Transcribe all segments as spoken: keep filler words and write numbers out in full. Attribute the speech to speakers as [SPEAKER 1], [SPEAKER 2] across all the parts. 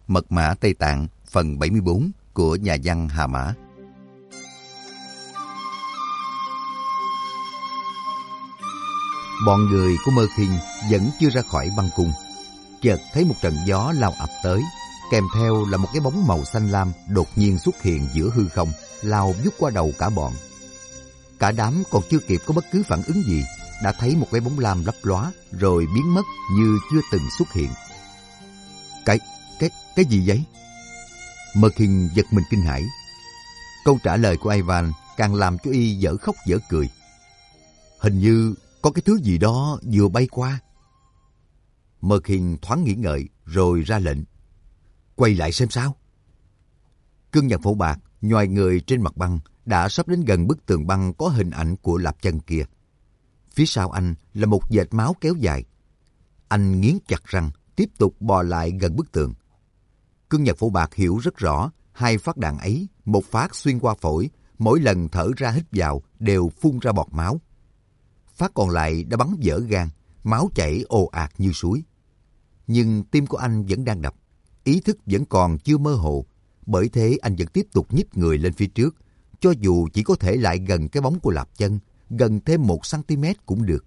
[SPEAKER 1] Mật mã Tây Tạng phần bảy mươi bốn của nhà văn Hà Mã. Bọn người của Mơ Khiên vẫn chưa ra khỏi băng cung. Chợt thấy một trận gió lao ập tới, kèm theo là một cái bóng màu xanh lam đột nhiên xuất hiện giữa hư không, lao vút qua đầu cả bọn. Cả đám còn chưa kịp có bất cứ phản ứng gì, đã thấy một cái bóng lam lấp lóa rồi biến mất như chưa từng xuất hiện. Cái, cái, cái gì vậy? Mơ Khiên giật mình kinh hãi. Câu trả lời của Ivan càng làm cho y dở khóc dở cười. Hình như có cái thứ gì đó vừa bay qua. Mơ Khiên thoáng nghĩ ngợi rồi ra lệnh. Quay lại xem sao. Cương Nhật Phổ Bạc nhoài người trên mặt băng đã sắp đến gần bức tường băng có hình ảnh của Lạp Chân kia. Phía sau anh là một vệt máu kéo dài. Anh nghiến chặt răng, tiếp tục bò lại gần bức tường. Cương Nhật Phổ Bạc hiểu rất rõ, hai phát đạn ấy, một phát xuyên qua phổi, mỗi lần thở ra hít vào đều phun ra bọt máu. Phát còn lại đã bắn vỡ gan, máu chảy ồ ạt như suối. Nhưng tim của anh vẫn đang đập, ý thức vẫn còn chưa mơ hồ, bởi thế anh vẫn tiếp tục nhích người lên phía trước, cho dù chỉ có thể lại gần cái bóng của Lạp Chân, gần thêm một cm cũng được.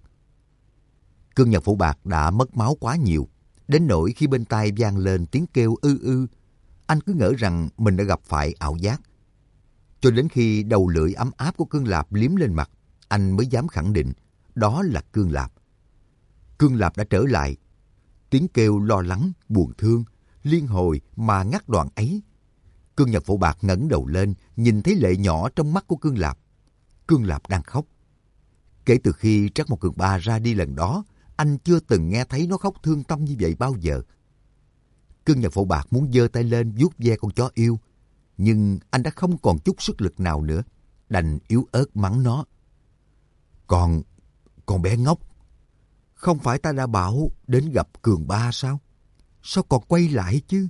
[SPEAKER 1] Cương Nhật Phổ Bạc đã mất máu quá nhiều, đến nỗi khi bên tai vang lên tiếng kêu ư ư, anh cứ ngỡ rằng mình đã gặp phải ảo giác. Cho đến khi đầu lưỡi ấm áp của Cương Lạp liếm lên mặt, anh mới dám khẳng định đó là Cương Lạp. Cương Lạp đã trở lại. Tiếng kêu lo lắng, buồn thương, liên hồi mà ngắt đoạn ấy. Cương Nhật Phổ Bạc ngẩng đầu lên, nhìn thấy lệ nhỏ trong mắt của Cương Lạp. Cương Lạp đang khóc. Kể từ khi Trắc Mộc Cường Ba ra đi lần đó, anh chưa từng nghe thấy nó khóc thương tâm như vậy bao giờ. Cương Nhật Phổ Bạc muốn giơ tay lên vuốt ve con chó yêu, nhưng anh đã không còn chút sức lực nào nữa, đành yếu ớt mắng nó. Còn, còn bé ngốc, không phải ta đã bảo đến gặp Cường Ba sao? Sao còn quay lại chứ?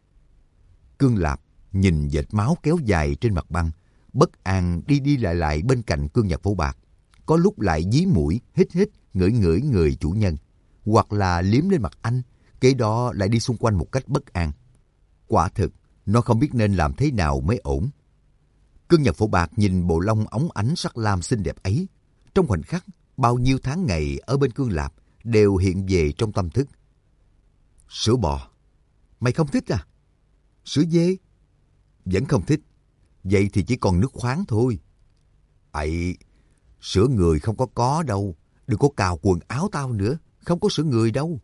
[SPEAKER 1] Cương Lạp nhìn vệt máu kéo dài trên mặt băng, bất an đi đi lại lại bên cạnh Cương Nhật Phổ Bạc. Có lúc lại dí mũi, hít hít, ngửi ngửi người chủ nhân, hoặc là liếm lên mặt anh, kế đó lại đi xung quanh một cách bất an. Quả thực, nó không biết nên làm thế nào mới ổn. Cương Nhật Phổ Bạc nhìn bộ lông óng ánh sắc lam xinh đẹp ấy. Trong khoảnh khắc, bao nhiêu tháng ngày ở bên Cương Lạp đều hiện về trong tâm thức. Sữa bò, mày không thích à? Sữa dê, vẫn không thích. Vậy thì chỉ còn nước khoáng thôi. Ây, sữa người không có có đâu. Đừng có cào quần áo tao nữa. Không có sữa người đâu.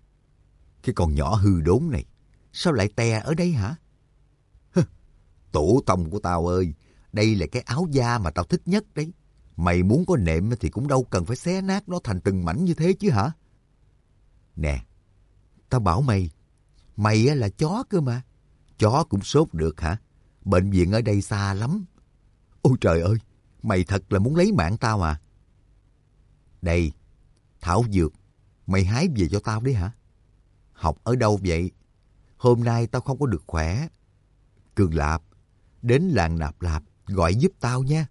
[SPEAKER 1] Cái con nhỏ hư đốn này, sao lại tè ở đây hả? Hừ, tổ tông của tao ơi, đây là cái áo da mà tao thích nhất đấy. Mày muốn có nệm thì cũng đâu cần phải xé nát nó thành từng mảnh như thế chứ hả? Nè, tao bảo mày, mày là chó cơ mà. Chó cũng sốt được hả? Bệnh viện ở đây xa lắm. Ôi trời ơi, mày thật là muốn lấy mạng tao à? Đây, thảo dược, mày hái về cho tao đấy hả? Học ở đâu vậy? Hôm nay tao không có được khỏe. Cương Lạp, đến làng Nạp Lạp gọi giúp tao nha.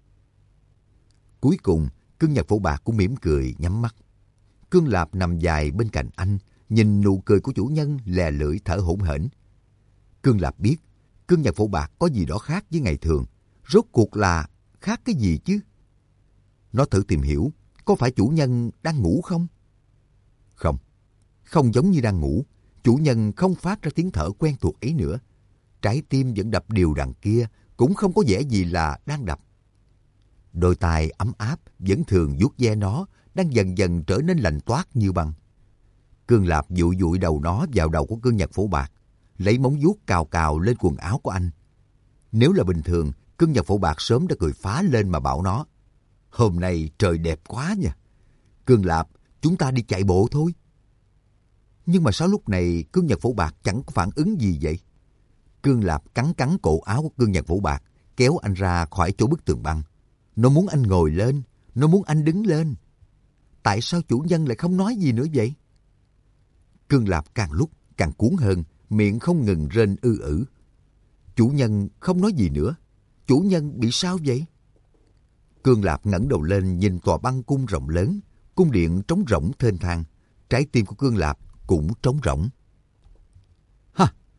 [SPEAKER 1] Cuối cùng, Cương Nhật Phổ Bạc cũng mỉm cười nhắm mắt. Cương Lạp nằm dài bên cạnh anh, nhìn nụ cười của chủ nhân lè lưỡi thở hổn hển. Cương Lạp biết, Cương Nhật Phổ Bạc có gì đó khác với ngày thường. Rốt cuộc là khác cái gì chứ? Nó thử tìm hiểu, có phải chủ nhân đang ngủ không? Không, không giống như đang ngủ. Chủ nhân không phát ra tiếng thở quen thuộc ấy nữa. Trái tim vẫn đập đều đặn kia, cũng không có vẻ gì là đang đập. Đôi tai ấm áp vẫn thường vuốt ve nó, đang dần dần trở nên lạnh toát như băng. Cương Lạp dụi dụi đầu nó vào đầu của Cương Nhật Phổ Bạc, lấy móng vuốt cào cào lên quần áo của anh. Nếu là bình thường, Cương Nhật Phổ Bạc sớm đã cười phá lên mà bảo nó: hôm nay trời đẹp quá nha. Cương Lạp, chúng ta đi chạy bộ thôi. Nhưng mà sao lúc này Cương Nhật Phổ Bạc chẳng có phản ứng gì vậy? Cương Lạp cắn cắn cổ áo của Cương Nhật Phổ Bạc, kéo anh ra khỏi chỗ bức tường băng. Nó muốn anh ngồi lên, nó muốn anh đứng lên. Tại sao chủ nhân lại không nói gì nữa vậy? Cương Lạp càng lúc càng cuốn hơn, miệng không ngừng rên ư ử. Chủ nhân không nói gì nữa. Chủ nhân bị sao vậy? Cương Lạp ngẩng đầu lên nhìn tòa băng cung rộng lớn, cung điện trống rỗng thênh thang. Trái tim của Cương Lạp cũng trống rỗng. Ha!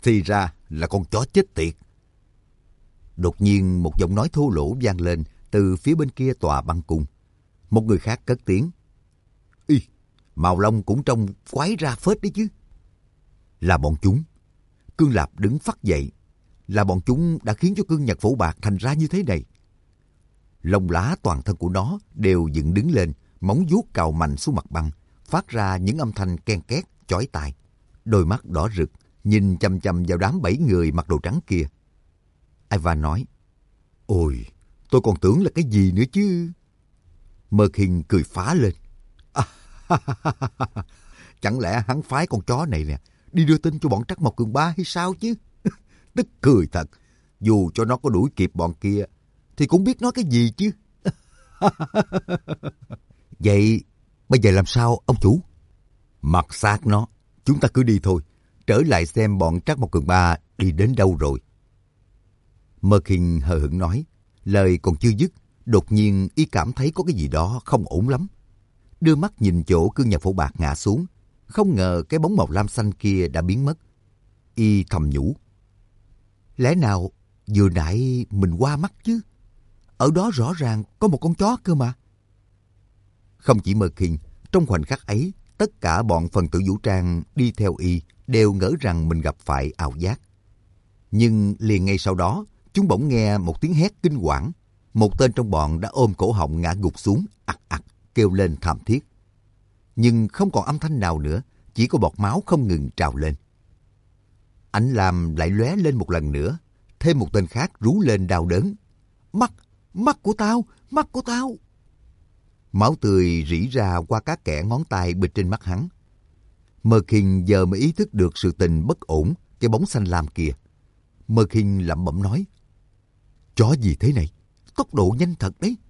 [SPEAKER 1] Thì ra là con chó chết tiệt. Đột nhiên một giọng nói thô lỗ vang lên từ phía bên kia tòa băng cung. Một người khác cất tiếng. Y, Màu Long cũng trông quái ra phết đấy chứ. Là bọn chúng. Cương Lạp đứng phắt dậy. Là bọn chúng đã khiến cho cương nhật phổ bạc thành ra như thế này. Lông lá toàn thân của nó đều dựng đứng lên, móng vuốt cào mạnh xuống mặt băng, phát ra những âm thanh ken két, chói tai. Đôi mắt đỏ rực, nhìn chằm chằm vào đám bảy người mặc đồ trắng kia. Ivan nói, ôi, tôi còn tưởng là cái gì nữa chứ. Merkin cười phá lên. À, chẳng lẽ hắn phái con chó này nè, đi đưa tin cho bọn Trắc Mộc Cường Ba hay sao chứ? Tức cười thật, dù cho nó có đuổi kịp bọn kia, thì cũng biết nói cái gì chứ. Vậy, bây giờ làm sao, ông chủ? Mặc xác nó, chúng ta cứ đi thôi, trở lại xem bọn Trắc Mộc Cường Ba đi đến đâu rồi. Merkin hờ hững nói, lời còn chưa dứt, đột nhiên y cảm thấy có cái gì đó không ổn lắm. Đưa mắt nhìn chỗ cương nhật phổ bạc ngã xuống, không ngờ cái bóng màu lam xanh kia đã biến mất. Y thầm nhủ, lẽ nào vừa nãy mình qua mắt chứ? Ở đó rõ ràng có một con chó cơ mà. Không chỉ Merkin, trong khoảnh khắc ấy, tất cả bọn phần tử vũ trang đi theo y đều ngỡ rằng mình gặp phải ảo giác. Nhưng liền ngay sau đó, chúng bỗng nghe một tiếng hét kinh hoàng. Một tên trong bọn đã ôm cổ họng ngã gục xuống, ặc ặc, kêu lên thảm thiết. Nhưng không còn âm thanh nào nữa, chỉ có bọt máu không ngừng trào lên. Ánh lam lại lóe lên một lần nữa, thêm một tên khác rú lên đau đớn. Mắt, mắt của tao, mắt của tao. Máu tươi rỉ ra qua các kẽ ngón tay bịt trên mắt hắn. Merkin giờ mới ý thức được sự tình bất ổn, cái bóng xanh lam kia. Merkin lẩm bẩm nói, chó gì thế này? Tốc độ nhanh thật đấy.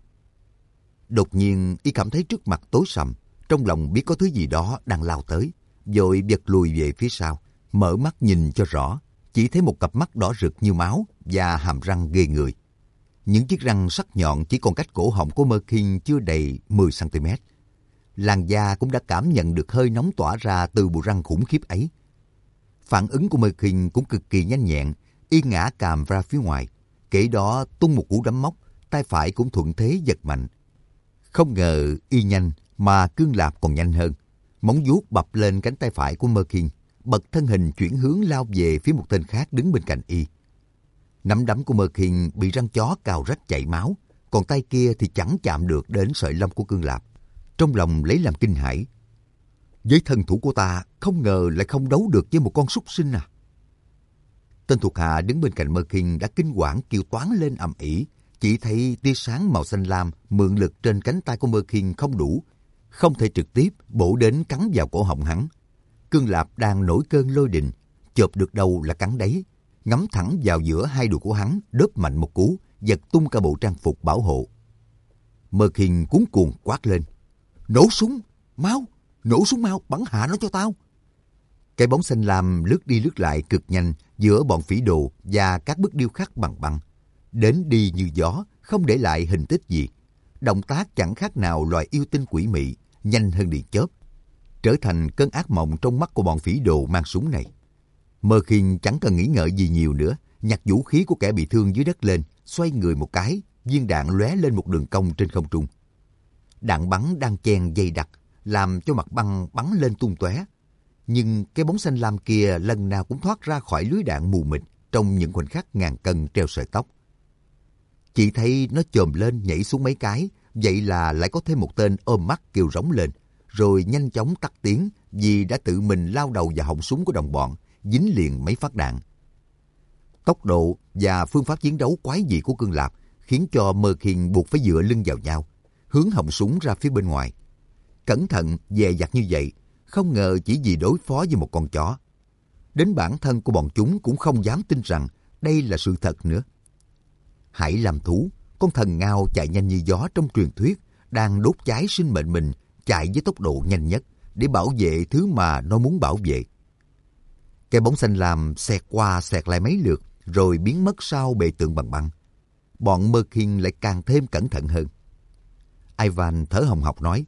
[SPEAKER 1] Đột nhiên y cảm thấy trước mặt tối sầm, trong lòng biết có thứ gì đó đang lao tới, vội giật lùi về phía sau, mở mắt nhìn cho rõ, chỉ thấy một cặp mắt đỏ rực như máu và hàm răng ghê người. Những chiếc răng sắc nhọn chỉ còn cách cổ họng của Merkin chưa đầy mười xăng ti mét. Làn da cũng đã cảm nhận được hơi nóng tỏa ra từ bộ răng khủng khiếp ấy. Phản ứng của Merkin cũng cực kỳ nhanh nhẹn, y ngã càm ra phía ngoài, kể đó tung một cú đấm móc, tay phải cũng thuận thế giật mạnh. Không ngờ y nhanh mà Cương Lạp còn nhanh hơn. Móng vuốt bập lên cánh tay phải của Merkin, bật thân hình chuyển hướng lao về phía một tên khác đứng bên cạnh y. Nắm đấm của Merkin bị răng chó cào rách chảy máu, còn tay kia thì chẳng chạm được đến sợi lông của Cương Lạp. Trong lòng lấy làm kinh hãi. Với thân thủ của ta, không ngờ lại không đấu được với một con súc sinh à. Tên thuộc hạ đứng bên cạnh Merkin đã kinh hoàng kêu toáng lên ầm ĩ, chỉ thấy tia sáng màu xanh lam mượn lực trên cánh tay của Merkin không đủ, không thể trực tiếp bổ đến cắn vào cổ họng hắn. Cương Lạp đang nổi cơn lôi đình, chộp được đâu là cắn đấy, ngắm thẳng vào giữa hai đùi của hắn, đớp mạnh một cú, giật tung cả bộ trang phục bảo hộ. Merkin cuống cuồng quát lên, nổ súng, mau, nổ súng mau, bắn hạ nó cho tao. Cái bóng xanh lam lướt đi lướt lại cực nhanh giữa bọn phỉ đồ và các bức điêu khắc bằng băng, đến đi như gió, không để lại hình tích gì. Động tác chẳng khác nào loài yêu tinh quỷ mị, nhanh hơn điện chớp, trở thành cơn ác mộng trong mắt của bọn phỉ đồ mang súng này. Merkin chẳng cần nghĩ ngợi gì nhiều nữa, nhặt vũ khí của kẻ bị thương dưới đất lên, xoay người một cái, viên đạn lóe lên một đường cong trên không trung. Đạn bắn đang chen dày đặc, làm cho mặt băng bắn lên tung tóe. Nhưng cái bóng xanh lam kia lần nào cũng thoát ra khỏi lưới đạn mù mịt trong những khoảnh khắc ngàn cân treo sợi tóc. Chỉ thấy nó chồm lên nhảy xuống mấy cái, vậy là lại có thêm một tên ôm mắt kêu rống lên, rồi nhanh chóng tắt tiếng vì đã tự mình lao đầu vào họng súng của đồng bọn, dính liền mấy phát đạn. Tốc độ và phương pháp chiến đấu quái dị của Cương Lạp khiến cho Merkin buộc phải dựa lưng vào nhau, hướng họng súng ra phía bên ngoài. Cẩn thận, dè dặt như vậy, không ngờ chỉ vì đối phó với một con chó. Đến bản thân của bọn chúng cũng không dám tin rằng đây là sự thật nữa. Hãy làm thú, con thần ngao chạy nhanh như gió trong truyền thuyết, đang đốt cháy sinh mệnh mình, chạy với tốc độ nhanh nhất để bảo vệ thứ mà nó muốn bảo vệ. Cái bóng xanh lam xẹt qua xẹt lại mấy lượt, rồi biến mất sau bệ tượng bằng băng. Bọn Merkin lại càng thêm cẩn thận hơn. Ivan thở hồng hộc nói,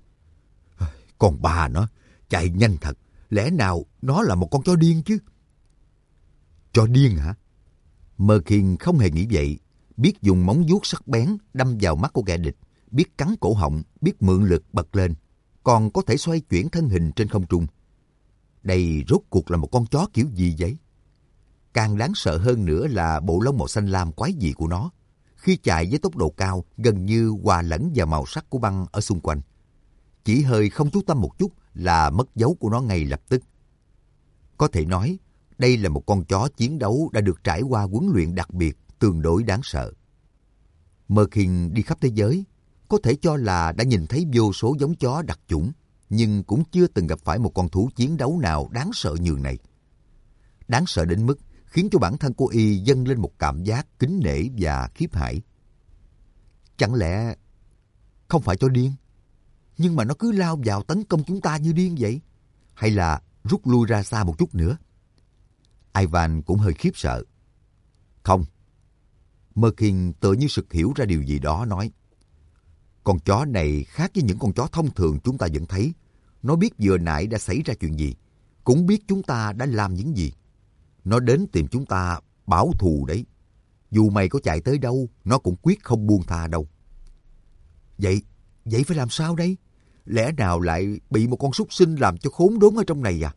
[SPEAKER 1] con bà nó, chạy nhanh thật, lẽ nào nó là một con chó điên chứ? Cho điên hả? Mơ Khiên không hề nghĩ vậy, biết dùng móng vuốt sắc bén đâm vào mắt của kẻ địch, biết cắn cổ họng, biết mượn lực bật lên, còn có thể xoay chuyển thân hình trên không trung. Đây rốt cuộc là một con chó kiểu gì vậy? Càng đáng sợ hơn nữa là bộ lông màu xanh lam quái dị của nó. Khi chạy với tốc độ cao, gần như hòa lẫn vào màu sắc của băng ở xung quanh. Chỉ hơi không chú tâm một chút là mất dấu của nó ngay lập tức. Có thể nói, đây là một con chó chiến đấu đã được trải qua huấn luyện đặc biệt, tương đối đáng sợ. Mơ Khiên đi khắp thế giới, có thể cho là đã nhìn thấy vô số giống chó đặc chủng, nhưng cũng chưa từng gặp phải một con thú chiến đấu nào đáng sợ nhường này. Đáng sợ đến mức khiến cho bản thân cô y dâng lên một cảm giác kính nể và khiếp hãi. Chẳng lẽ không phải chó điên, nhưng mà nó cứ lao vào tấn công chúng ta như điên vậy? Hay là rút lui ra xa một chút nữa? Ivan cũng hơi khiếp sợ. Không. Mơ Khiên tựa như sực hiểu ra điều gì đó nói. Con chó này khác với những con chó thông thường chúng ta vẫn thấy. Nó biết vừa nãy đã xảy ra chuyện gì, cũng biết chúng ta đã làm những gì. Nó đến tìm chúng ta báo thù đấy. Dù mày có chạy tới đâu, nó cũng quyết không buông tha đâu. Vậy, vậy phải làm sao đây? Lẽ nào lại bị một con súc sinh làm cho khốn đốn ở trong này à?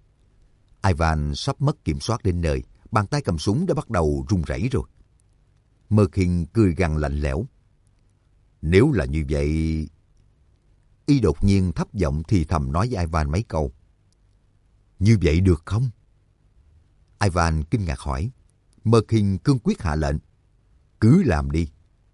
[SPEAKER 1] Ivan sắp mất kiểm soát đến nơi, bàn tay cầm súng đã bắt đầu run rẩy rồi. Mơ Khiên cười gằn lạnh lẽo. Nếu là như vậy... Y đột nhiên thấp giọng thì thầm nói với Ivan mấy câu. Như vậy được không? Ivan kinh ngạc hỏi. Mơ Khiên cương quyết hạ lệnh. Cứ làm đi.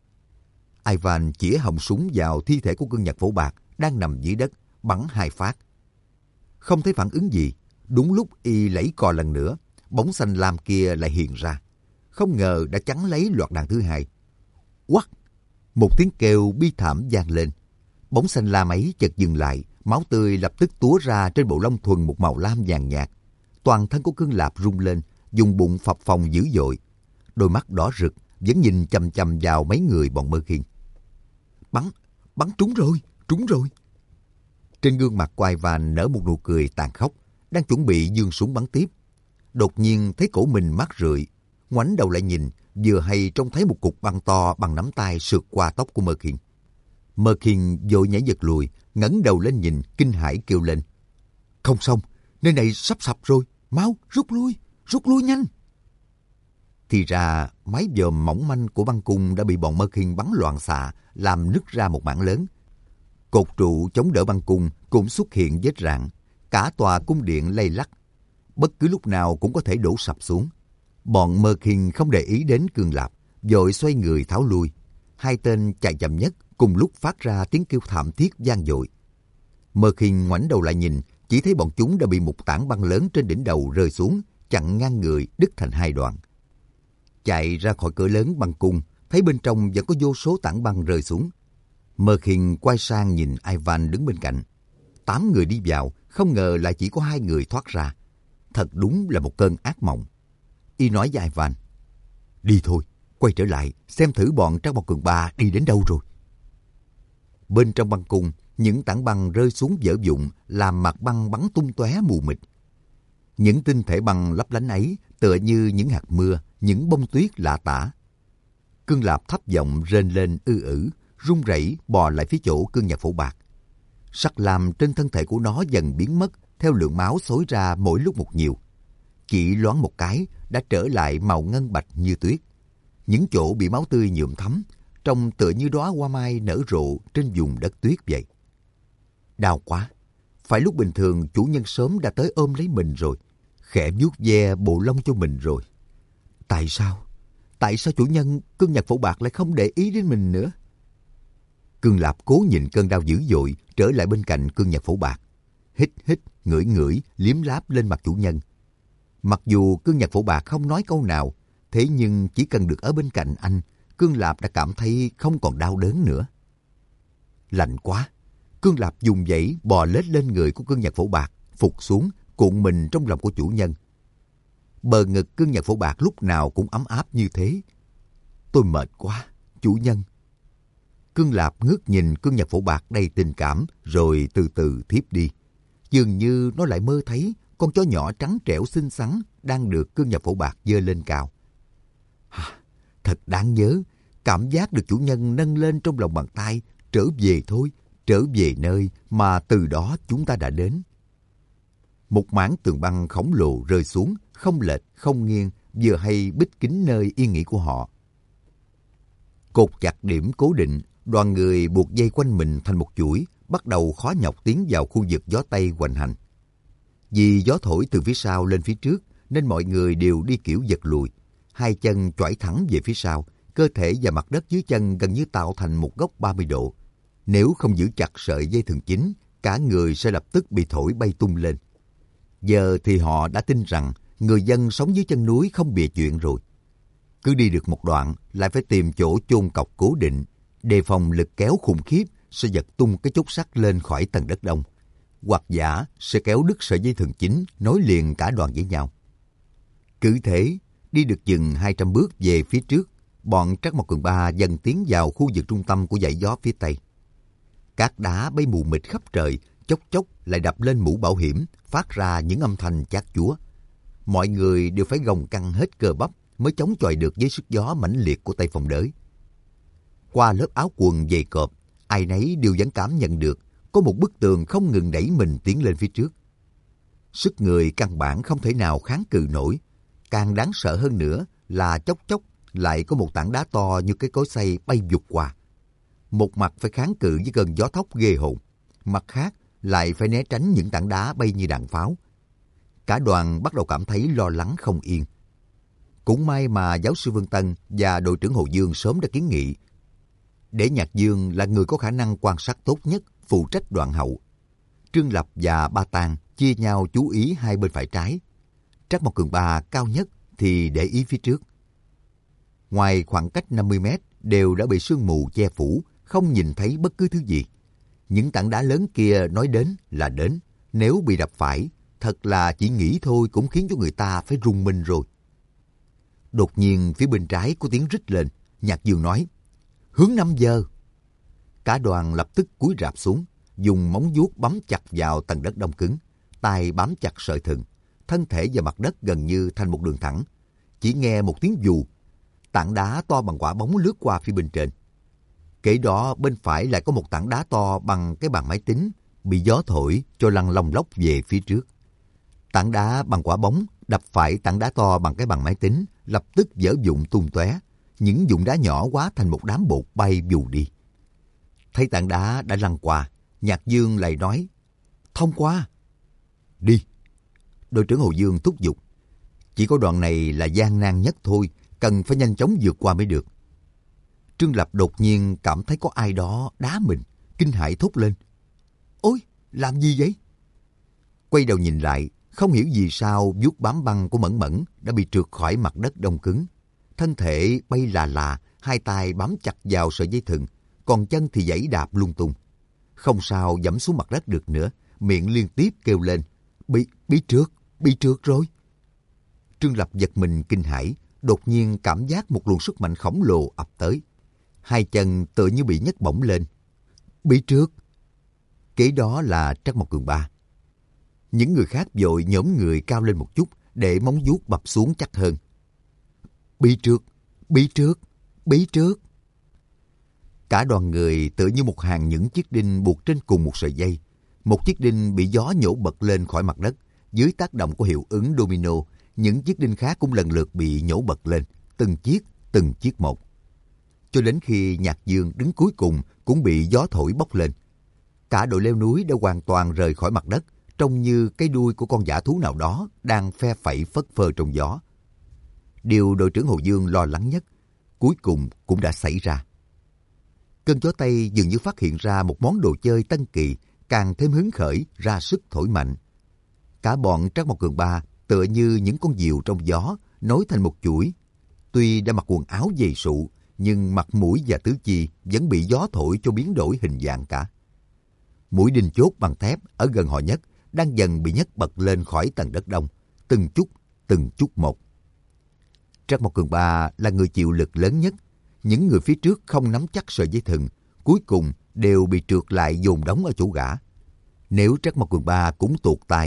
[SPEAKER 1] Ivan chĩa họng súng vào thi thể của cương nhật phổ bạc đang nằm dưới đất, bắn hai phát. Không thấy phản ứng gì. Đúng lúc y lẫy cò lần nữa, bóng xanh lam kia lại hiện ra. Không ngờ đã chắn lấy loạt đạn thứ hai. Quắc! Một tiếng kêu bi thảm vang lên. Bóng xanh lam ấy chợt dừng lại, máu tươi lập tức túa ra trên bộ lông thuần một màu lam vàng nhạt. Toàn thân của Cương Lạp rung lên, dùng bụng phập phồng dữ dội. Đôi mắt đỏ rực vẫn nhìn chằm chằm vào mấy người bọn Mơ Khiên. Bắn, bắn trúng rồi, trúng rồi. Trên gương mặt của Ivan nở một nụ cười tàn khốc, đang chuẩn bị giương súng bắn tiếp. Đột nhiên thấy cổ mình mát rượi, ngoảnh đầu lại nhìn, vừa hay trông thấy một cục băng to bằng nắm tay sượt qua tóc của Mơ Khiên. Mơ Khiên vội nhảy giật lùi, ngẩng đầu lên nhìn, kinh hãi kêu lên. Không xong, nơi này sắp sập rồi, mau rút lui, rút lui nhanh. Thì ra mái vòm mỏng manh của băng cung đã bị bọn Mơ Khiên bắn loạn xạ, làm nứt ra một mảng lớn. Cột trụ chống đỡ băng cung cũng xuất hiện vết rạn, cả tòa cung điện lay lắc, bất cứ lúc nào cũng có thể đổ sập xuống. Bọn Mơ Khiên không để ý đến Cương Lạp, vội xoay người tháo lui. Hai tên chạy chậm nhất cùng lúc phát ra tiếng kêu thảm thiết vang dội. Mơ Khiên ngoảnh đầu lại nhìn, chỉ thấy bọn chúng đã bị một tảng băng lớn trên đỉnh đầu rơi xuống, chặn ngang người, đứt thành hai đoạn. Chạy ra khỏi cửa lớn băng cung, thấy bên trong vẫn có vô số tảng băng rơi xuống. Mơ Khiên quay sang nhìn Ivan đứng bên cạnh. Tám người đi vào, không ngờ lại chỉ có hai người thoát ra. Thật đúng là một cơn ác mộng. Y nói với Ivan, đi thôi, quay trở lại, xem thử bọn Trác Mộc Cường Ba đi đến đâu rồi. Bên trong băng cung, những tảng băng rơi xuống vỡ vụn, làm mặt băng bắn tung tóe mù mịt. Những tinh thể băng lấp lánh ấy tựa như những hạt mưa, những bông tuyết lạ tả. Cương Lạp thấp giọng rên lên ư ử, run rẩy bò lại phía chỗ Cương Nhật Phổ Bạc. Sắc lam trên thân thể của nó dần biến mất theo lượng máu xối ra mỗi lúc một nhiều. Chỉ loáng một cái đã trở lại màu ngân bạch như tuyết. Những chỗ bị máu tươi nhuộm thắm, trông tựa như đóa hoa mai nở rộ trên vùng đất tuyết vậy. Đau quá! Phải lúc bình thường chủ nhân sớm đã tới ôm lấy mình rồi, khẽ vuốt ve bộ lông cho mình rồi. Tại sao? Tại sao chủ nhân Cương Nhật Phổ Bạc lại không để ý đến mình nữa? Cương Lạp cố nhìn cơn đau dữ dội trở lại bên cạnh Cương Nhật Phổ Bạc. Hít hít, ngửi ngửi, liếm láp lên mặt chủ nhân. Mặc dù Cương Nhật Phổ Bạc không nói câu nào, thế nhưng chỉ cần được ở bên cạnh anh, Cương Lạp đã cảm thấy không còn đau đớn nữa. Lạnh quá! Cương Lạp dùng dãy bò lết lên người của Cương Nhật Phổ Bạc, phục xuống, cuộn mình trong lòng của chủ nhân. Bờ ngực Cương Nhật Phổ Bạc lúc nào cũng ấm áp như thế. Tôi mệt quá, chủ nhân. Cương Lạp ngước nhìn Cương Nhật Phổ Bạc đầy tình cảm rồi từ từ thiếp đi. Dường như nó lại mơ thấy con chó nhỏ trắng trẻo xinh xắn đang được cương nhà phổ bạc giơ lên cao. Thật đáng nhớ, cảm giác được chủ nhân nâng lên trong lòng bàn tay, trở về thôi, trở về nơi mà từ đó chúng ta đã đến. Một mảng tường băng khổng lồ rơi xuống, không lệch, không nghiêng, vừa hay bít kín nơi yên nghỉ của họ. Cột chặt điểm cố định, đoàn người buộc dây quanh mình thành một chuỗi, bắt đầu khó nhọc tiến vào khu vực gió Tây hoành hành. Vì gió thổi từ phía sau lên phía trước, nên mọi người đều đi kiểu giật lùi. Hai chân choải thẳng về phía sau, cơ thể và mặt đất dưới chân gần như tạo thành một góc ba mươi độ. Nếu không giữ chặt sợi dây thừng chính, cả người sẽ lập tức bị thổi bay tung lên. Giờ thì họ đã tin rằng người dân sống dưới chân núi không bịa chuyện rồi. Cứ đi được một đoạn lại phải tìm chỗ chôn cọc cố định, đề phòng lực kéo khủng khiếp sẽ giật tung cái chốt sắt lên khỏi tầng đất đông, hoặc giả sẽ kéo đứt sợi dây thừng chính nối liền cả đoàn với nhau. Cứ thế, đi được chừng hai trăm bước về phía trước, bọn Trắc Mộc Cường Ba dần tiến vào khu vực trung tâm của dãy gió phía Tây. Cát đá bay mù mịt khắp trời, chốc chốc lại đập lên mũ bảo hiểm, phát ra những âm thanh chát chúa. Mọi người đều phải gồng căng hết cơ bắp mới chống chọi được với sức gió mãnh liệt của Tây Phong Đới. Qua lớp áo quần dày cộp, ai nấy đều vẫn cảm nhận được có một bức tường không ngừng đẩy mình tiến lên phía trước. Sức người căn bản không thể nào kháng cự nổi. Càng đáng sợ hơn nữa là chốc chốc lại có một tảng đá to như cái cối xay bay vụt qua. Một mặt phải kháng cự với cơn gió thốc ghê hồn, mặt khác lại phải né tránh những tảng đá bay như đạn pháo. Cả đoàn bắt đầu cảm thấy lo lắng không yên. Cũng may mà giáo sư Vương Tân và đội trưởng Hồ Dương sớm đã kiến nghị để Nhạc Dương là người có khả năng quan sát tốt nhất phụ trách đoạn hậu. Trương Lập và Ba Tàng chia nhau chú ý hai bên phải trái. Trắc Mộc Cường Ba cao nhất thì để ý phía trước. Ngoài khoảng cách năm mươi mét đều đã bị sương mù che phủ, không nhìn thấy bất cứ thứ gì. Những tảng đá lớn kia nói đến là đến, nếu bị đập phải, thật là chỉ nghĩ thôi cũng khiến cho người ta phải rùng mình rồi. Đột nhiên phía bên trái có tiếng rít lên, Nhạc Dương nói, hướng năm giờ. Cả đoàn lập tức cúi rạp xuống, dùng móng vuốt bấm chặt vào tầng đất đông cứng, tay bám chặt sợi thừng, thân thể và mặt đất gần như thành một đường thẳng. Chỉ nghe một tiếng vù, tảng đá to bằng quả bóng lướt qua phía bên trên. Kể đó bên phải lại có một tảng đá to bằng cái bàn máy tính, bị gió thổi cho lăn lông lốc về phía trước. Tảng đá bằng quả bóng đập phải tảng đá to bằng cái bàn máy tính, lập tức vỡ vụn tung tóe. Những vụn đá nhỏ hóa thành một đám bột bay vù đi. Thấy tảng đá đã lăn qua, Nhạc Dương lại nói, thông qua. Đi. Đội trưởng Hồ Dương thúc giục. Chỉ có đoạn này là gian nan nhất thôi, cần phải nhanh chóng vượt qua mới được. Trương Lập đột nhiên cảm thấy có ai đó đá mình, kinh hãi thốt lên. Ôi, làm gì vậy? Quay đầu nhìn lại, không hiểu vì sao vuốt bám băng của Mẫn Mẫn đã bị trượt khỏi mặt đất đông cứng. Thân thể bay là là, hai tay bám chặt vào sợi dây thừng, còn chân thì giãy đạp lung tung. Không sao dẫm xuống mặt đất được nữa, miệng liên tiếp kêu lên. Bị, bị trượt, bị trượt rồi. Trương Lập giật mình kinh hãi, đột nhiên cảm giác một luồng sức mạnh khổng lồ ập tới. Hai chân tựa như bị nhấc bổng lên. Bị trượt. Kế đó là Trắc Mộc Cường Ba. Những người khác vội nhổm người cao lên một chút để móng vuốt bập xuống chắc hơn. Bị trượt, bị trượt, bị trượt. Cả đoàn người tựa như một hàng những chiếc đinh buộc trên cùng một sợi dây. Một chiếc đinh bị gió nhổ bật lên khỏi mặt đất. Dưới tác động của hiệu ứng domino, những chiếc đinh khác cũng lần lượt bị nhổ bật lên, từng chiếc, từng chiếc một. Cho đến khi Nhạc Dương đứng cuối cùng cũng bị gió thổi bốc lên. Cả đội leo núi đã hoàn toàn rời khỏi mặt đất, trông như cái đuôi của con dã thú nào đó đang phe phẩy phất phơ trong gió. Điều đội trưởng Hồ Dương lo lắng nhất, cuối cùng cũng đã xảy ra. Cơn gió Tây dường như phát hiện ra một món đồ chơi tân kỳ, càng thêm hứng khởi, ra sức thổi mạnh. Cả bọn Trắc Mộc Cường Ba tựa như những con diều trong gió, nối thành một chuỗi. Tuy đã mặc quần áo dày sụ, nhưng mặt mũi và tứ chi vẫn bị gió thổi cho biến đổi hình dạng cả. Mũi đinh chốt bằng thép ở gần họ nhất đang dần bị nhấc bật lên khỏi tầng đất đông, từng chút, từng chút một. Trắc Mộc Cường Ba là người chịu lực lớn nhất. Những người phía trước không nắm chắc sợi dây thừng, cuối cùng đều bị trượt lại dồn đóng ở chỗ gã. Nếu Trắc Mộc Cường Ba cũng tuột tay,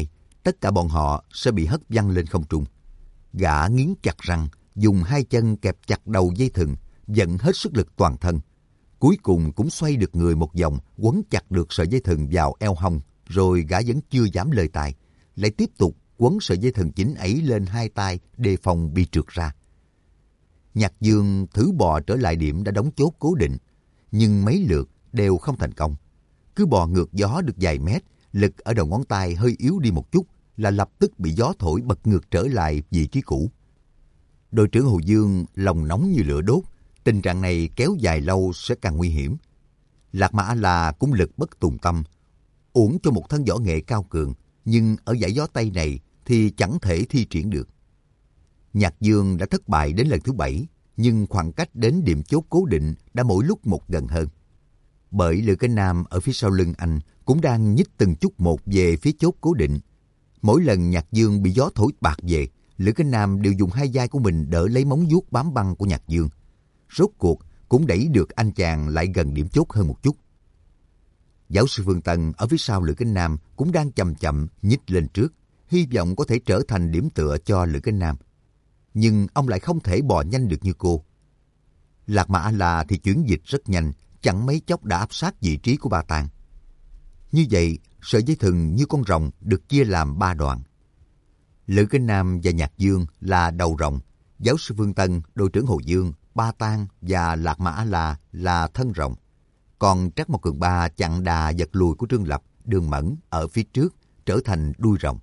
[SPEAKER 1] tất cả bọn họ sẽ bị hất văng lên không trung. Gã nghiến chặt răng, dùng hai chân kẹp chặt đầu dây thừng, vận hết sức lực toàn thân. Cuối cùng cũng xoay được người một vòng, quấn chặt được sợi dây thừng vào eo hông, rồi gã vẫn chưa dám lơi tay, lại tiếp tục quấn sợi dây thừng chính ấy lên hai tay đề phòng bị trượt ra. Nhạc Dương thử bò trở lại điểm đã đóng chốt cố định, nhưng mấy lượt đều không thành công. Cứ bò ngược gió được vài mét, lực ở đầu ngón tay hơi yếu đi một chút là lập tức bị gió thổi bật ngược trở lại vị trí cũ. Đội trưởng Hồ Dương lòng nóng như lửa đốt, tình trạng này kéo dài lâu sẽ càng nguy hiểm. Lạc Mà A-la cũng lực bất tùng tâm, uổng cho một thân võ nghệ cao cường, nhưng ở dải gió Tây này thì chẳng thể thi triển được. Nhạc Dương đã thất bại đến lần thứ bảy, nhưng khoảng cách đến điểm chốt cố định đã mỗi lúc một gần hơn. Bởi Lữ Cái Nam ở phía sau lưng anh cũng đang nhích từng chút một về phía chốt cố định. Mỗi lần Nhạc Dương bị gió thổi bạt về, Lữ Cái Nam đều dùng hai vai của mình đỡ lấy móng vuốt bám băng của Nhạc Dương. Rốt cuộc cũng đẩy được anh chàng lại gần điểm chốt hơn một chút. Giáo sư Phương Tân ở phía sau Lữ Cái Nam cũng đang chậm chậm nhích lên trước, hy vọng có thể trở thành điểm tựa cho Lữ Cái Nam. Nhưng ông lại không thể bò nhanh được như cô. Lạc Mà A-la thì chuyển dịch rất nhanh, chẳng mấy chốc đã áp sát vị trí của Ba Tàng. Như vậy, sợi dây thừng như con rồng được chia làm ba đoạn. Lữ Cái Nam và Nhạc Dương là đầu rồng, giáo sư Phương Tân, đội trưởng Hồ Dương, Ba Tàng và Lạc Mà A-la là thân rồng. Còn Trắc Mộc Cường Ba chặn đà giật lùi của Trương Lập, Đường Mẫn ở phía trước trở thành đuôi rồng.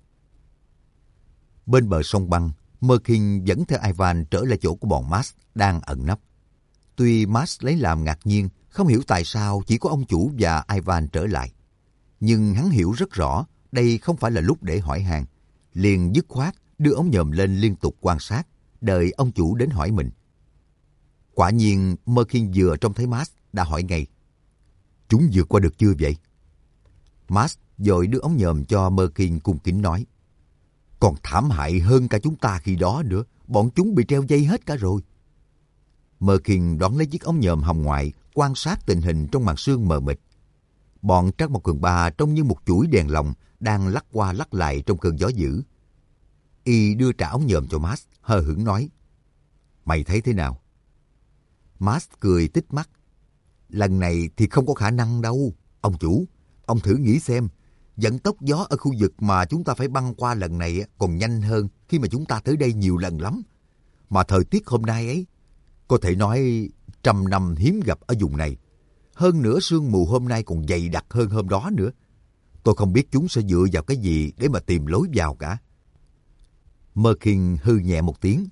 [SPEAKER 1] Bên bờ sông băng, Mơ Kinh dẫn theo Ivan trở lại chỗ của bọn Max đang ẩn nấp. Tuy Max lấy làm ngạc nhiên, không hiểu tại sao chỉ có ông chủ và Ivan trở lại. Nhưng hắn hiểu rất rõ đây không phải là lúc để hỏi han, liền dứt khoát đưa ống nhòm lên liên tục quan sát, đợi ông chủ đến hỏi mình. Quả nhiên Mơ Kinh vừa trông thấy Max đã hỏi ngay: "Chúng vượt qua được chưa vậy?" Max vội đưa ống nhòm cho Mơ Kinh cung kính nói: "Còn thảm hại hơn cả chúng ta khi đó nữa, bọn chúng bị treo dây hết cả rồi." Mơ Kinh đón lấy chiếc ống nhòm hồng ngoại, quan sát tình hình trong màn sương mờ mịt. Bọn Trắc Mộc Cường Ba trông như một chuỗi đèn lồng đang lắc qua lắc lại trong cơn gió dữ. Y đưa trả ống nhòm cho Max, hờ hững nói: "Mày thấy thế nào?" Max cười tít mắt: "Lần này thì không có khả năng đâu. Ông chủ, ông thử nghĩ xem, vận tốc gió ở khu vực mà chúng ta phải băng qua lần này còn nhanh hơn khi mà chúng ta tới đây nhiều lần lắm. Mà thời tiết hôm nay ấy, có thể nói trăm năm hiếm gặp ở vùng này. Hơn nữa sương mù hôm nay còn dày đặc hơn hôm đó nữa. Tôi không biết chúng sẽ dựa vào cái gì để mà tìm lối vào cả." Mơ Kinh hư nhẹ một tiếng: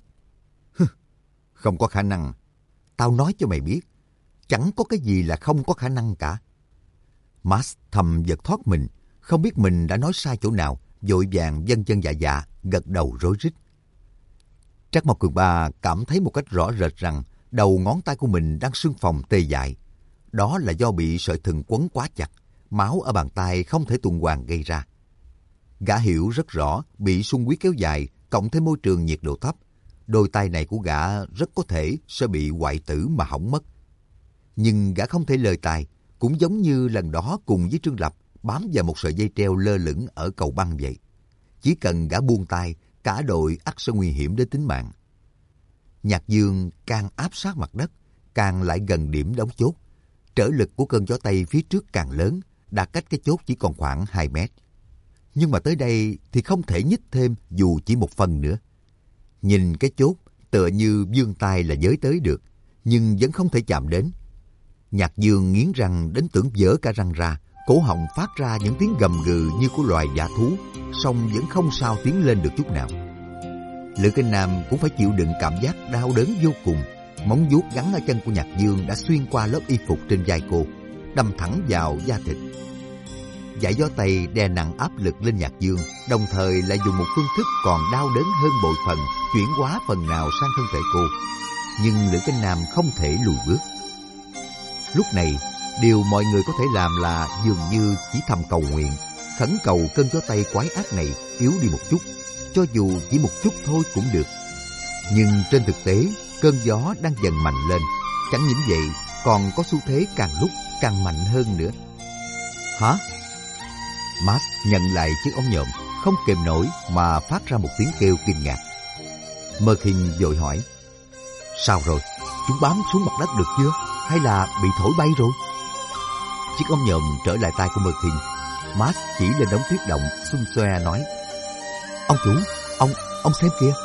[SPEAKER 1] "Không có khả năng. Tao nói cho mày biết, chẳng có cái gì là không có khả năng cả." Max thầm giật thoát mình, không biết mình đã nói sai chỗ nào, vội vàng vâng chân dạ dạ, gật đầu rối rít. Trắc Mộc Cường Ba cảm thấy một cách rõ rệt rằng đầu ngón tay của mình đang sưng phồng tê dại. Đó là do bị sợi thừng quấn quá chặt, máu ở bàn tay không thể tuần hoàn gây ra. Gã hiểu rất rõ bị xung huyết kéo dài, cộng thêm môi trường nhiệt độ thấp, đôi tay này của gã rất có thể sẽ bị hoại tử mà hỏng mất. Nhưng gã không thể lơi tay, cũng giống như lần đó cùng với Trương Lập bám vào một sợi dây treo lơ lửng ở cầu băng vậy. Chỉ cần gã buông tay, cả đội ắt sẽ nguy hiểm đến tính mạng. Nhạc Dương càng áp sát mặt đất, càng lại gần điểm đóng chốt. Trở lực của cơn gió Tây phía trước càng lớn, đã cách cái chốt chỉ còn khoảng hai mét. Nhưng mà tới đây thì không thể nhích thêm dù chỉ một phần nữa. Nhìn cái chốt tựa như vươn tay là với tới được, nhưng vẫn không thể chạm đến. Nhạc Dương nghiến răng đến tưởng vỡ cả răng ra, cổ họng phát ra những tiếng gầm gừ như của loài dã thú, song vẫn không sao tiến lên được chút nào. Lữ Cái Nam cũng phải chịu đựng cảm giác đau đớn vô cùng. Móng vuốt gắn ở chân của Nhạc Dương đã xuyên qua lớp y phục trên vai cô, đâm thẳng vào da thịt. Dải gió Tây đè nặng áp lực lên Nhạc Dương, đồng thời lại dùng một phương thức còn đau đớn hơn bội phần, chuyển hóa phần nào sang thân thể cô. Nhưng Lữ Cái Nam không thể lùi bước. Lúc này, điều mọi người có thể làm là dường như chỉ thầm cầu nguyện, khẩn cầu cơn gió Tây quái ác này yếu đi một chút, cho dù chỉ một chút thôi cũng được. Nhưng trên thực tế, cơn gió đang dần mạnh lên, chẳng những vậy còn có xu thế càng lúc càng mạnh hơn nữa. Hả? Max nhận lại chiếc ống nhòm, không kềm nổi mà phát ra một tiếng kêu kinh ngạc. Mơ Khinh vội hỏi, sao rồi? Chúng bám xuống mặt đất được chưa? Hay là bị thổi bay rồi? Chiếc ống nhòm trở lại tay của Mơ Khinh. Max chỉ lên đống tuyết động, xung xoe nói, ông chủ, ông, ông xem kìa.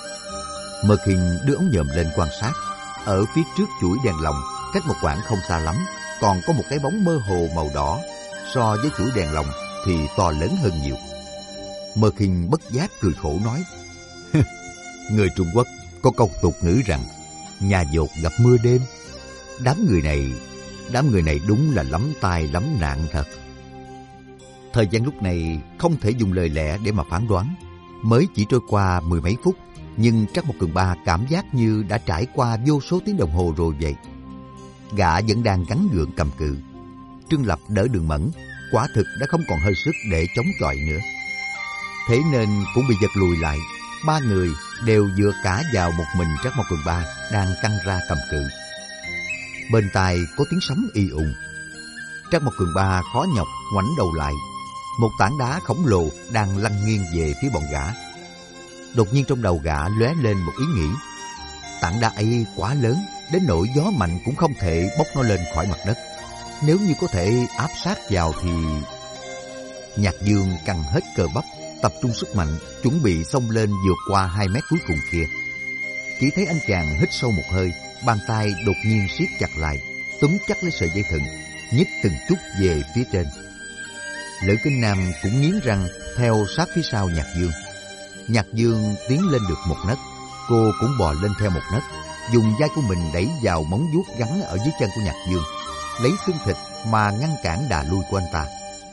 [SPEAKER 1] Mơ Khinh đưa ống nhòm lên quan sát. Ở phía trước chuỗi đèn lồng, cách một quãng không xa lắm, còn có một cái bóng mơ hồ màu đỏ. So với chuỗi đèn lồng thì to lớn hơn nhiều. Mơ Khinh bất giác cười khổ nói, người Trung Quốc có câu tục ngữ rằng nhà dột gặp mưa đêm. Đám người này, đám người này đúng là lắm tai lắm nạn thật. Thời gian lúc này không thể dùng lời lẽ để mà phán đoán. Mới chỉ trôi qua mười mấy phút, nhưng Trắc Mộc Cường Ba cảm giác như đã trải qua vô số tiếng đồng hồ rồi vậy. Gã vẫn đang gắng gượng cầm cự. Trương Lập đỡ Đường Mẫn, quả thực đã không còn hơi sức để chống chọi nữa. Thế nên cũng bị giật lùi lại. Ba người đều dựa cả vào một mình Trắc Mộc Cường Ba đang căng ra cầm cự. Bên tai có tiếng sấm y ùng. Trắc Mộc Cường Ba khó nhọc ngoảnh đầu lại. Một tảng đá khổng lồ đang lăn nghiêng về phía bọn gã. Đột nhiên trong đầu gã lóe lên một ý nghĩ. Tảng đá ấy quá lớn, đến nỗi gió mạnh cũng không thể bốc nó lên khỏi mặt đất. Nếu như có thể áp sát vào thì... Nhạc Dương căng hết cơ bắp, tập trung sức mạnh, chuẩn bị xông lên vượt qua hai mét cuối cùng kia. Chỉ thấy anh chàng hít sâu một hơi, bàn tay đột nhiên siết chặt lại, túm chắc lấy sợi dây thừng, nhích từng chút về phía trên. Lữ Kinh Nam cũng nghiến răng theo sát phía sau Nhạc Dương. Nhạc Dương tiến lên được một nấc, cô cũng bò lên theo một nấc, dùng vai của mình đẩy vào móng vuốt gắn ở dưới chân của Nhạc Dương, lấy xương thịt mà ngăn cản đà lui của anh ta.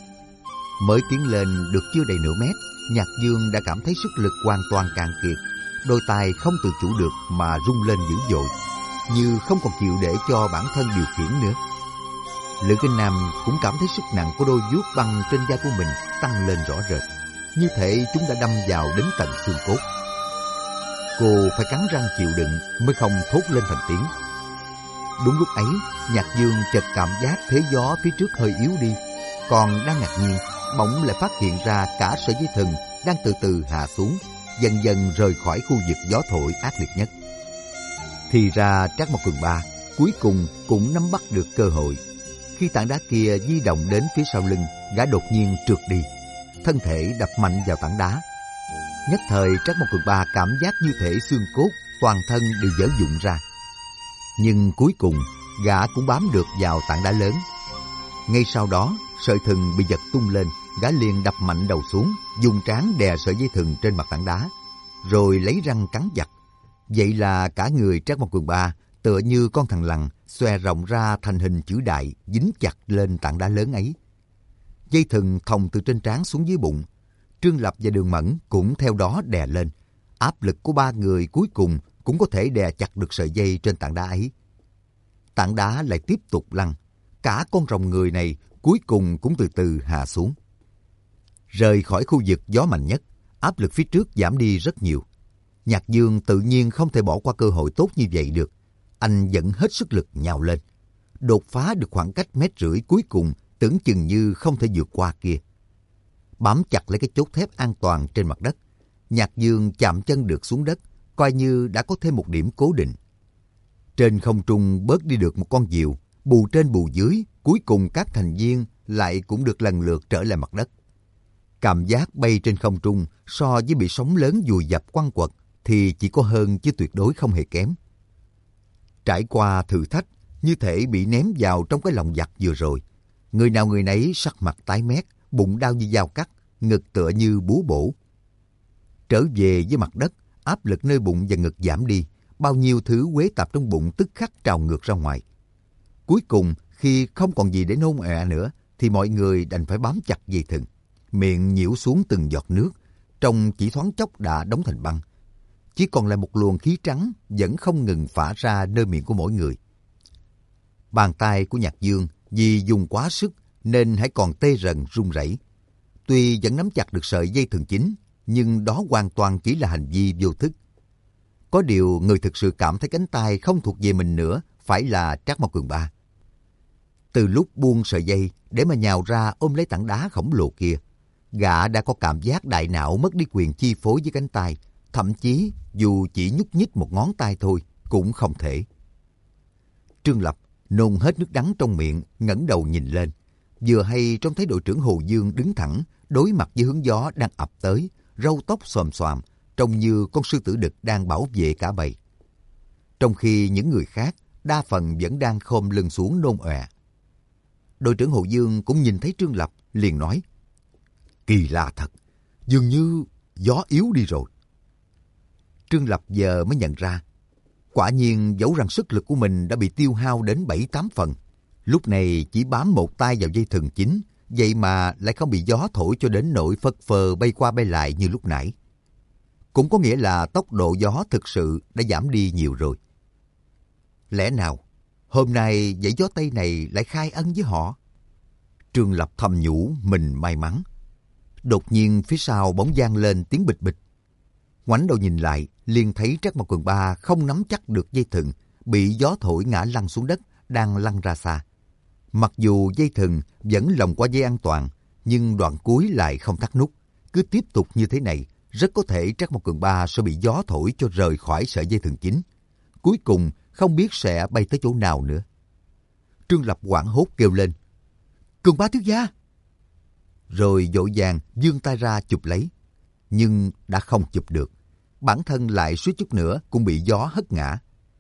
[SPEAKER 1] Mới tiến lên được chưa đầy nửa mét, Nhạc Dương đã cảm thấy sức lực hoàn toàn cạn kiệt, đôi tay không tự chủ được mà rung lên dữ dội, như không còn chịu để cho bản thân điều khiển nữa. Lữ Kinh Nam cũng cảm thấy sức nặng của đôi vuốt băng trên vai của mình tăng lên rõ rệt, như thể chúng đã đâm vào đến tận xương cốt. Cô phải cắn răng chịu đựng mới không thốt lên thành tiếng. Đúng lúc ấy, Nhạc Dương chợt cảm giác thế gió phía trước hơi yếu đi, còn đang ngạc nhiên, bỗng lại phát hiện ra cả sợi dây thừng đang từ từ hạ xuống, dần dần rời khỏi khu vực gió thổi ác liệt nhất. Thì ra Trác Mộc Cường Ba cuối cùng cũng nắm bắt được cơ hội. Khi tảng đá kia di động đến phía sau lưng, gã đột nhiên trượt đi, thân thể đập mạnh vào tảng đá. Nhất thời Trác Mộc Cường Ba cảm giác như thể xương cốt toàn thân đều vỡ vụn ra. Nhưng cuối cùng gã cũng bám được vào tảng đá lớn. Ngay sau đó sợi thừng bị giật tung lên, gã liền đập mạnh đầu xuống, dùng trán đè sợi dây thừng trên mặt tảng đá, rồi lấy răng cắn chặt. Vậy là cả người Trác Mộc Cường Ba tựa như con thằn lằn xòe rộng ra thành hình chữ đại, dính chặt lên tảng đá lớn ấy. Dây thừng thòng từ trên trán xuống dưới bụng. Trương Lập và Đường Mẫn cũng theo đó đè lên. Áp lực của ba người cuối cùng cũng có thể đè chặt được sợi dây trên tảng đá ấy. Tảng đá lại tiếp tục lăn. Cả con rồng người này cuối cùng cũng từ từ hạ xuống. Rời khỏi khu vực gió mạnh nhất, áp lực phía trước giảm đi rất nhiều. Nhạc Dương tự nhiên không thể bỏ qua cơ hội tốt như vậy được. Anh dẫn hết sức lực nhào lên, đột phá được khoảng cách mét rưỡi cuối cùng tưởng chừng như không thể vượt qua kia. Bám chặt lấy cái chốt thép an toàn trên mặt đất, Nhạc Dương chạm chân được xuống đất, coi như đã có thêm một điểm cố định. Trên không trung bớt đi được một con diều, bù trên bù dưới, cuối cùng các thành viên lại cũng được lần lượt trở lại mặt đất. Cảm giác bay trên không trung so với bị sóng lớn vùi dập quăng quật thì chỉ có hơn chứ tuyệt đối không hề kém. Trải qua thử thách, như thể bị ném vào trong cái lồng giặc vừa rồi. Người nào người nấy sắc mặt tái mét, bụng đau như dao cắt, ngực tựa như búa bổ. Trở về với mặt đất, áp lực nơi bụng và ngực giảm đi, bao nhiêu thứ quế tạp trong bụng tức khắc trào ngược ra ngoài. Cuối cùng, khi không còn gì để nôn ọe nữa, thì mọi người đành phải bám chặt dây thừng. Miệng nhiễu xuống từng giọt nước, trong chỉ thoáng chốc đã đóng thành băng. Chỉ còn lại một luồng khí trắng vẫn không ngừng phả ra nơi miệng của mỗi người. Bàn tay của Nhạc Dương vì dùng quá sức nên hãy còn tê rần run rẩy. Tuy vẫn nắm chặt được sợi dây thừng chính, nhưng đó hoàn toàn chỉ là hành vi vô thức. Có điều người thực sự cảm thấy cánh tay không thuộc về mình nữa phải là Trác Mộc Cường Ba. Từ lúc buông sợi dây để mà nhào ra ôm lấy tảng đá khổng lồ kia, Gã đã có cảm giác đại não mất đi quyền chi phối với cánh tay, thậm chí dù chỉ nhúc nhích một ngón tay thôi cũng không thể. Trương Lập nôn hết nước đắng trong miệng, ngẩng đầu nhìn lên. Vừa hay trông thấy đội trưởng Hồ Dương đứng thẳng, đối mặt với hướng gió đang ập tới, râu tóc xòm xoàm, trông như con sư tử đực đang bảo vệ cả bầy. Trong khi những người khác, đa phần vẫn đang khom lưng xuống nôn ọe. Đội trưởng Hồ Dương cũng nhìn thấy Trương Lập, liền nói: Kỳ lạ thật, dường như gió yếu đi rồi. Trương Lập giờ mới nhận ra, quả nhiên dẫu rằng sức lực của mình đã bị tiêu hao đến bảy tám phần, lúc này chỉ bám một tay vào dây thừng chính, vậy mà lại không bị gió thổi cho đến nỗi phất phơ bay qua bay lại như lúc nãy. Cũng có nghĩa là tốc độ gió thực sự đã giảm đi nhiều rồi. Lẽ nào hôm nay dãy gió Tây này lại khai ân với họ? Trương Lập thầm nhủ mình may mắn. Đột nhiên phía sau bỗng vang lên tiếng bịch bịch. Ngoảnh đầu nhìn lại, liền thấy Trác Mộc Cường Ba không nắm chắc được dây thừng, bị gió thổi ngã lăn xuống đất, đang lăn ra xa. Mặc dù dây thừng vẫn lồng qua dây an toàn, nhưng đoạn cuối lại không thắt nút. Cứ tiếp tục như thế này, rất có thể Trác Mộc Cường Ba sẽ bị gió thổi cho rời khỏi sợi dây thừng chính. Cuối cùng không biết sẽ bay tới chỗ nào nữa. Trương Lập hoảng hốt kêu lên: Cường Ba thiếu gia! Rồi vội vàng vươn tay ra chụp lấy, nhưng đã không chụp được. Bản thân lại suýt chút nữa cũng bị gió hất ngã.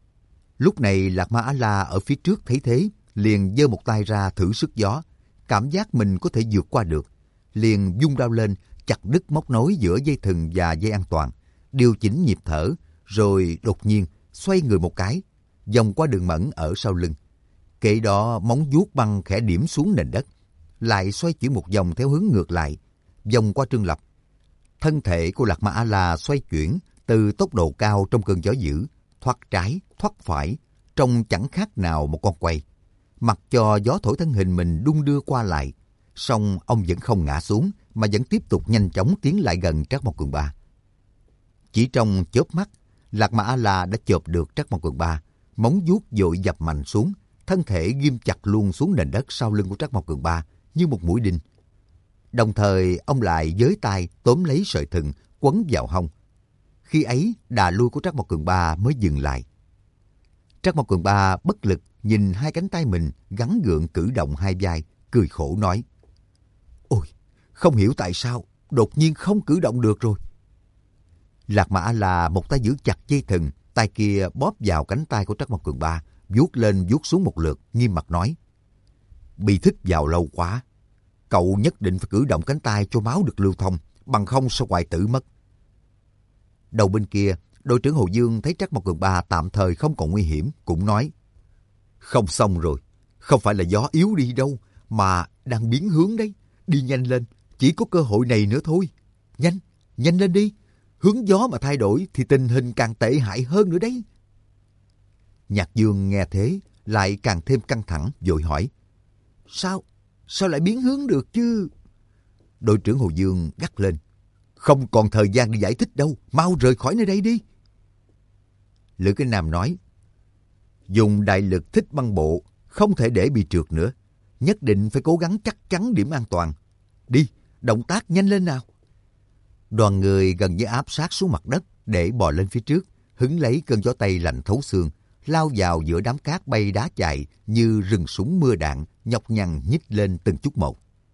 [SPEAKER 1] Lúc này Lạc Ma A-la ở phía trước thấy thế, liền giơ một tay ra thử sức gió, cảm giác mình có thể vượt qua được, liền vung đao lên chặt đứt móc nối giữa dây thừng và dây an toàn, điều chỉnh nhịp thở, rồi đột nhiên xoay người một cái, vòng qua đường mẫn ở sau lưng. Kệ đó móng vuốt băng khẽ điểm xuống nền đất, lại xoay chuyển một vòng theo hướng ngược lại, vòng qua Trương Lập. Thân thể của Lạc Ma A-la xoay chuyển từ tốc độ cao trong cơn gió dữ, thoát trái, thoát phải, trông chẳng khác nào một con quay. Mặc cho gió thổi thân hình mình đung đưa qua lại, song ông vẫn không ngã xuống, mà vẫn tiếp tục nhanh chóng tiến lại gần Trác Mộc Cường Ba. Chỉ trong chớp mắt, Lạc Ma A-la đã chộp được Trác Mộc Cường Ba, móng vuốt vội dập mạnh xuống, thân thể ghim chặt luôn xuống nền đất sau lưng của Trác Mộc Cường Ba như một mũi đinh. Đồng thời ông lại với tay tóm lấy sợi thừng quấn vào hông. Khi ấy đà lui của Trác Mộc Cường Ba mới dừng lại. Trác Mộc Cường Ba bất lực nhìn hai cánh tay mình gắng gượng cử động hai vai, cười khổ nói: Ôi, không hiểu tại sao đột nhiên không cử động được rồi. Lạc Ma A-la một tay giữ chặt dây thừng, tay kia bóp vào cánh tay của Trác Mộc Cường Ba, vuốt lên vuốt xuống một lượt, nghiêm mặt nói: Bị thích vào lâu quá, cậu nhất định phải cử động cánh tay cho máu được lưu thông, bằng không sẽ hoại tử mất. Đầu bên kia, đội trưởng Hồ Dương thấy Trác Mộc Cường Ba tạm thời không còn nguy hiểm, cũng nói: Không xong rồi, không phải là gió yếu đi đâu, mà đang biến hướng đấy. Đi nhanh lên, chỉ có cơ hội này nữa thôi. Nhanh, nhanh lên đi. Hướng gió mà thay đổi thì tình hình càng tệ hại hơn nữa đấy. Nhạc Dương nghe thế, lại càng thêm căng thẳng, vội hỏi: Sao? Sao lại biến hướng được chứ? Đội trưởng Hồ Dương gắt lên: Không còn thời gian để giải thích đâu, mau rời khỏi nơi đây đi. Lữ Cái Nam nói: Dùng đại lực thích băng bộ, không thể để bị trượt nữa. Nhất định phải cố gắng chắc chắn điểm an toàn. Đi, động tác nhanh lên nào. Đoàn người gần như áp sát xuống mặt đất để bò lên phía trước, hứng lấy cơn gió Tây lạnh thấu xương, lao vào giữa đám cát bay đá chạy như rừng súng mưa đạn, nhọc nhằn nhích lên từng chút một.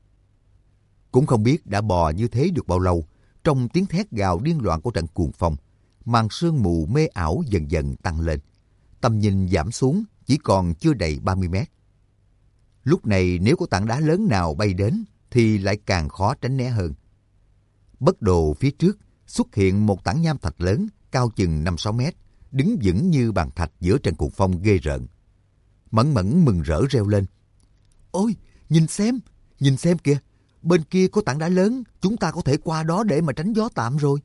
[SPEAKER 1] Cũng không biết đã bò như thế được bao lâu, trong tiếng thét gào điên loạn của trận cuồng phong, màn sương mù mê ảo dần dần tăng lên. Tầm nhìn giảm xuống chỉ còn chưa đầy ba mươi mét. Lúc này nếu có tảng đá lớn nào bay đến thì lại càng khó tránh né hơn. Bất đồ phía trước xuất hiện một tảng nham thạch lớn cao chừng năm sáu mét, đứng vững như bàn thạch giữa trận cuồng phong ghê rợn. Mẫn Mẫn mừng rỡ reo lên: Ôi, nhìn xem, nhìn xem kìa, bên kia có tảng đá lớn, chúng ta có thể qua đó để mà tránh gió tạm rồi.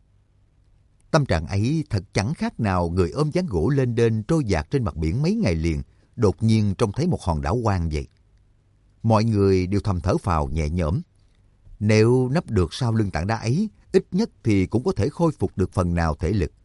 [SPEAKER 1] Tâm trạng ấy thật chẳng khác nào người ôm ván gỗ lên đên trôi dạt trên mặt biển mấy ngày liền, đột nhiên trông thấy một hòn đảo hoang vậy. Mọi người đều thầm thở phào nhẹ nhõm. Nếu nấp được sau lưng tảng đá ấy, ít nhất thì cũng có thể khôi phục được phần nào thể lực.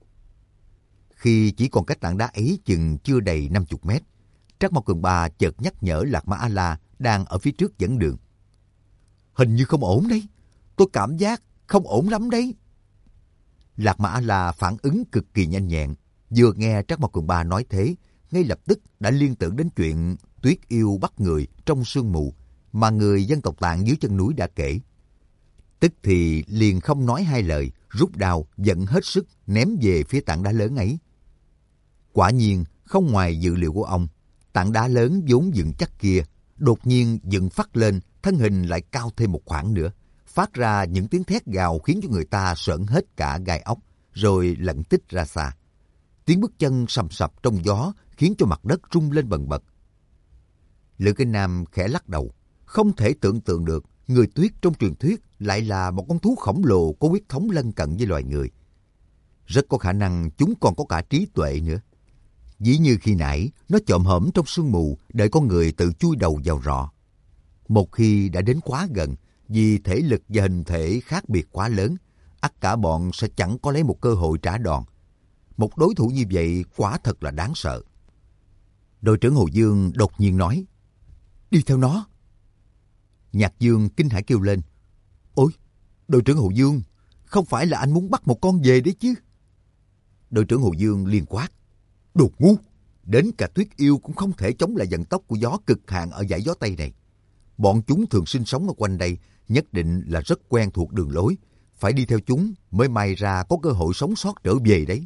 [SPEAKER 1] Khi chỉ còn cách tảng đá ấy chừng chưa đầy năm mươi mét, Trác Mộc Cường Ba chợt nhắc nhở Lạc Ma A-la đang ở phía trước dẫn đường: Hình như không ổn đấy, tôi cảm giác không ổn lắm đấy. Lạc Mã A-la phản ứng cực kỳ nhanh nhẹn, vừa nghe Trác Mộc Cường Ba nói thế, ngay lập tức đã liên tưởng đến chuyện Tuyết Yêu bắt người trong sương mù mà người dân tộc Tạng dưới chân núi đã kể. Tức thì liền không nói hai lời, rút đao giận hết sức ném về phía tảng đá lớn ấy. Quả nhiên, không ngoài dự liệu của ông, tảng đá lớn vốn dựng chắc kia, đột nhiên dựng phắt lên, thân hình lại cao thêm một khoảng nữa, phát ra những tiếng thét gào khiến cho người ta sởn hết cả gai ốc, rồi lẩn tích ra xa. Tiếng bước chân sầm sập trong gió khiến cho mặt đất rung lên bần bật. Lữ Kinh Nam khẽ lắc đầu, không thể tưởng tượng được người tuyết trong truyền thuyết lại là một con thú khổng lồ có huyết thống lân cận với loài người. Rất có khả năng chúng còn có cả trí tuệ nữa. Dĩ như khi nãy, nó chồm hổm trong sương mù đợi con người tự chui đầu vào rọ. Một khi đã đến quá gần, vì thể lực và hình thể khác biệt quá lớn, ắt cả bọn sẽ chẳng có lấy một cơ hội trả đòn. Một đối thủ như vậy quả thật là đáng sợ. Đội trưởng Hồ Dương đột nhiên nói, đi theo nó. Nhạc Dương kinh hãi kêu lên, ôi, đội trưởng Hồ Dương, không phải là anh muốn bắt một con về đấy chứ? Đội trưởng Hồ Dương liền quát, đồ ngu, đến cả Tuyết Yêu cũng không thể chống lại vận tốc của gió cực hạn ở dải gió Tây này. Bọn chúng thường sinh sống ở quanh đây, nhất định là rất quen thuộc đường lối. Phải đi theo chúng mới may ra có cơ hội sống sót trở về đấy.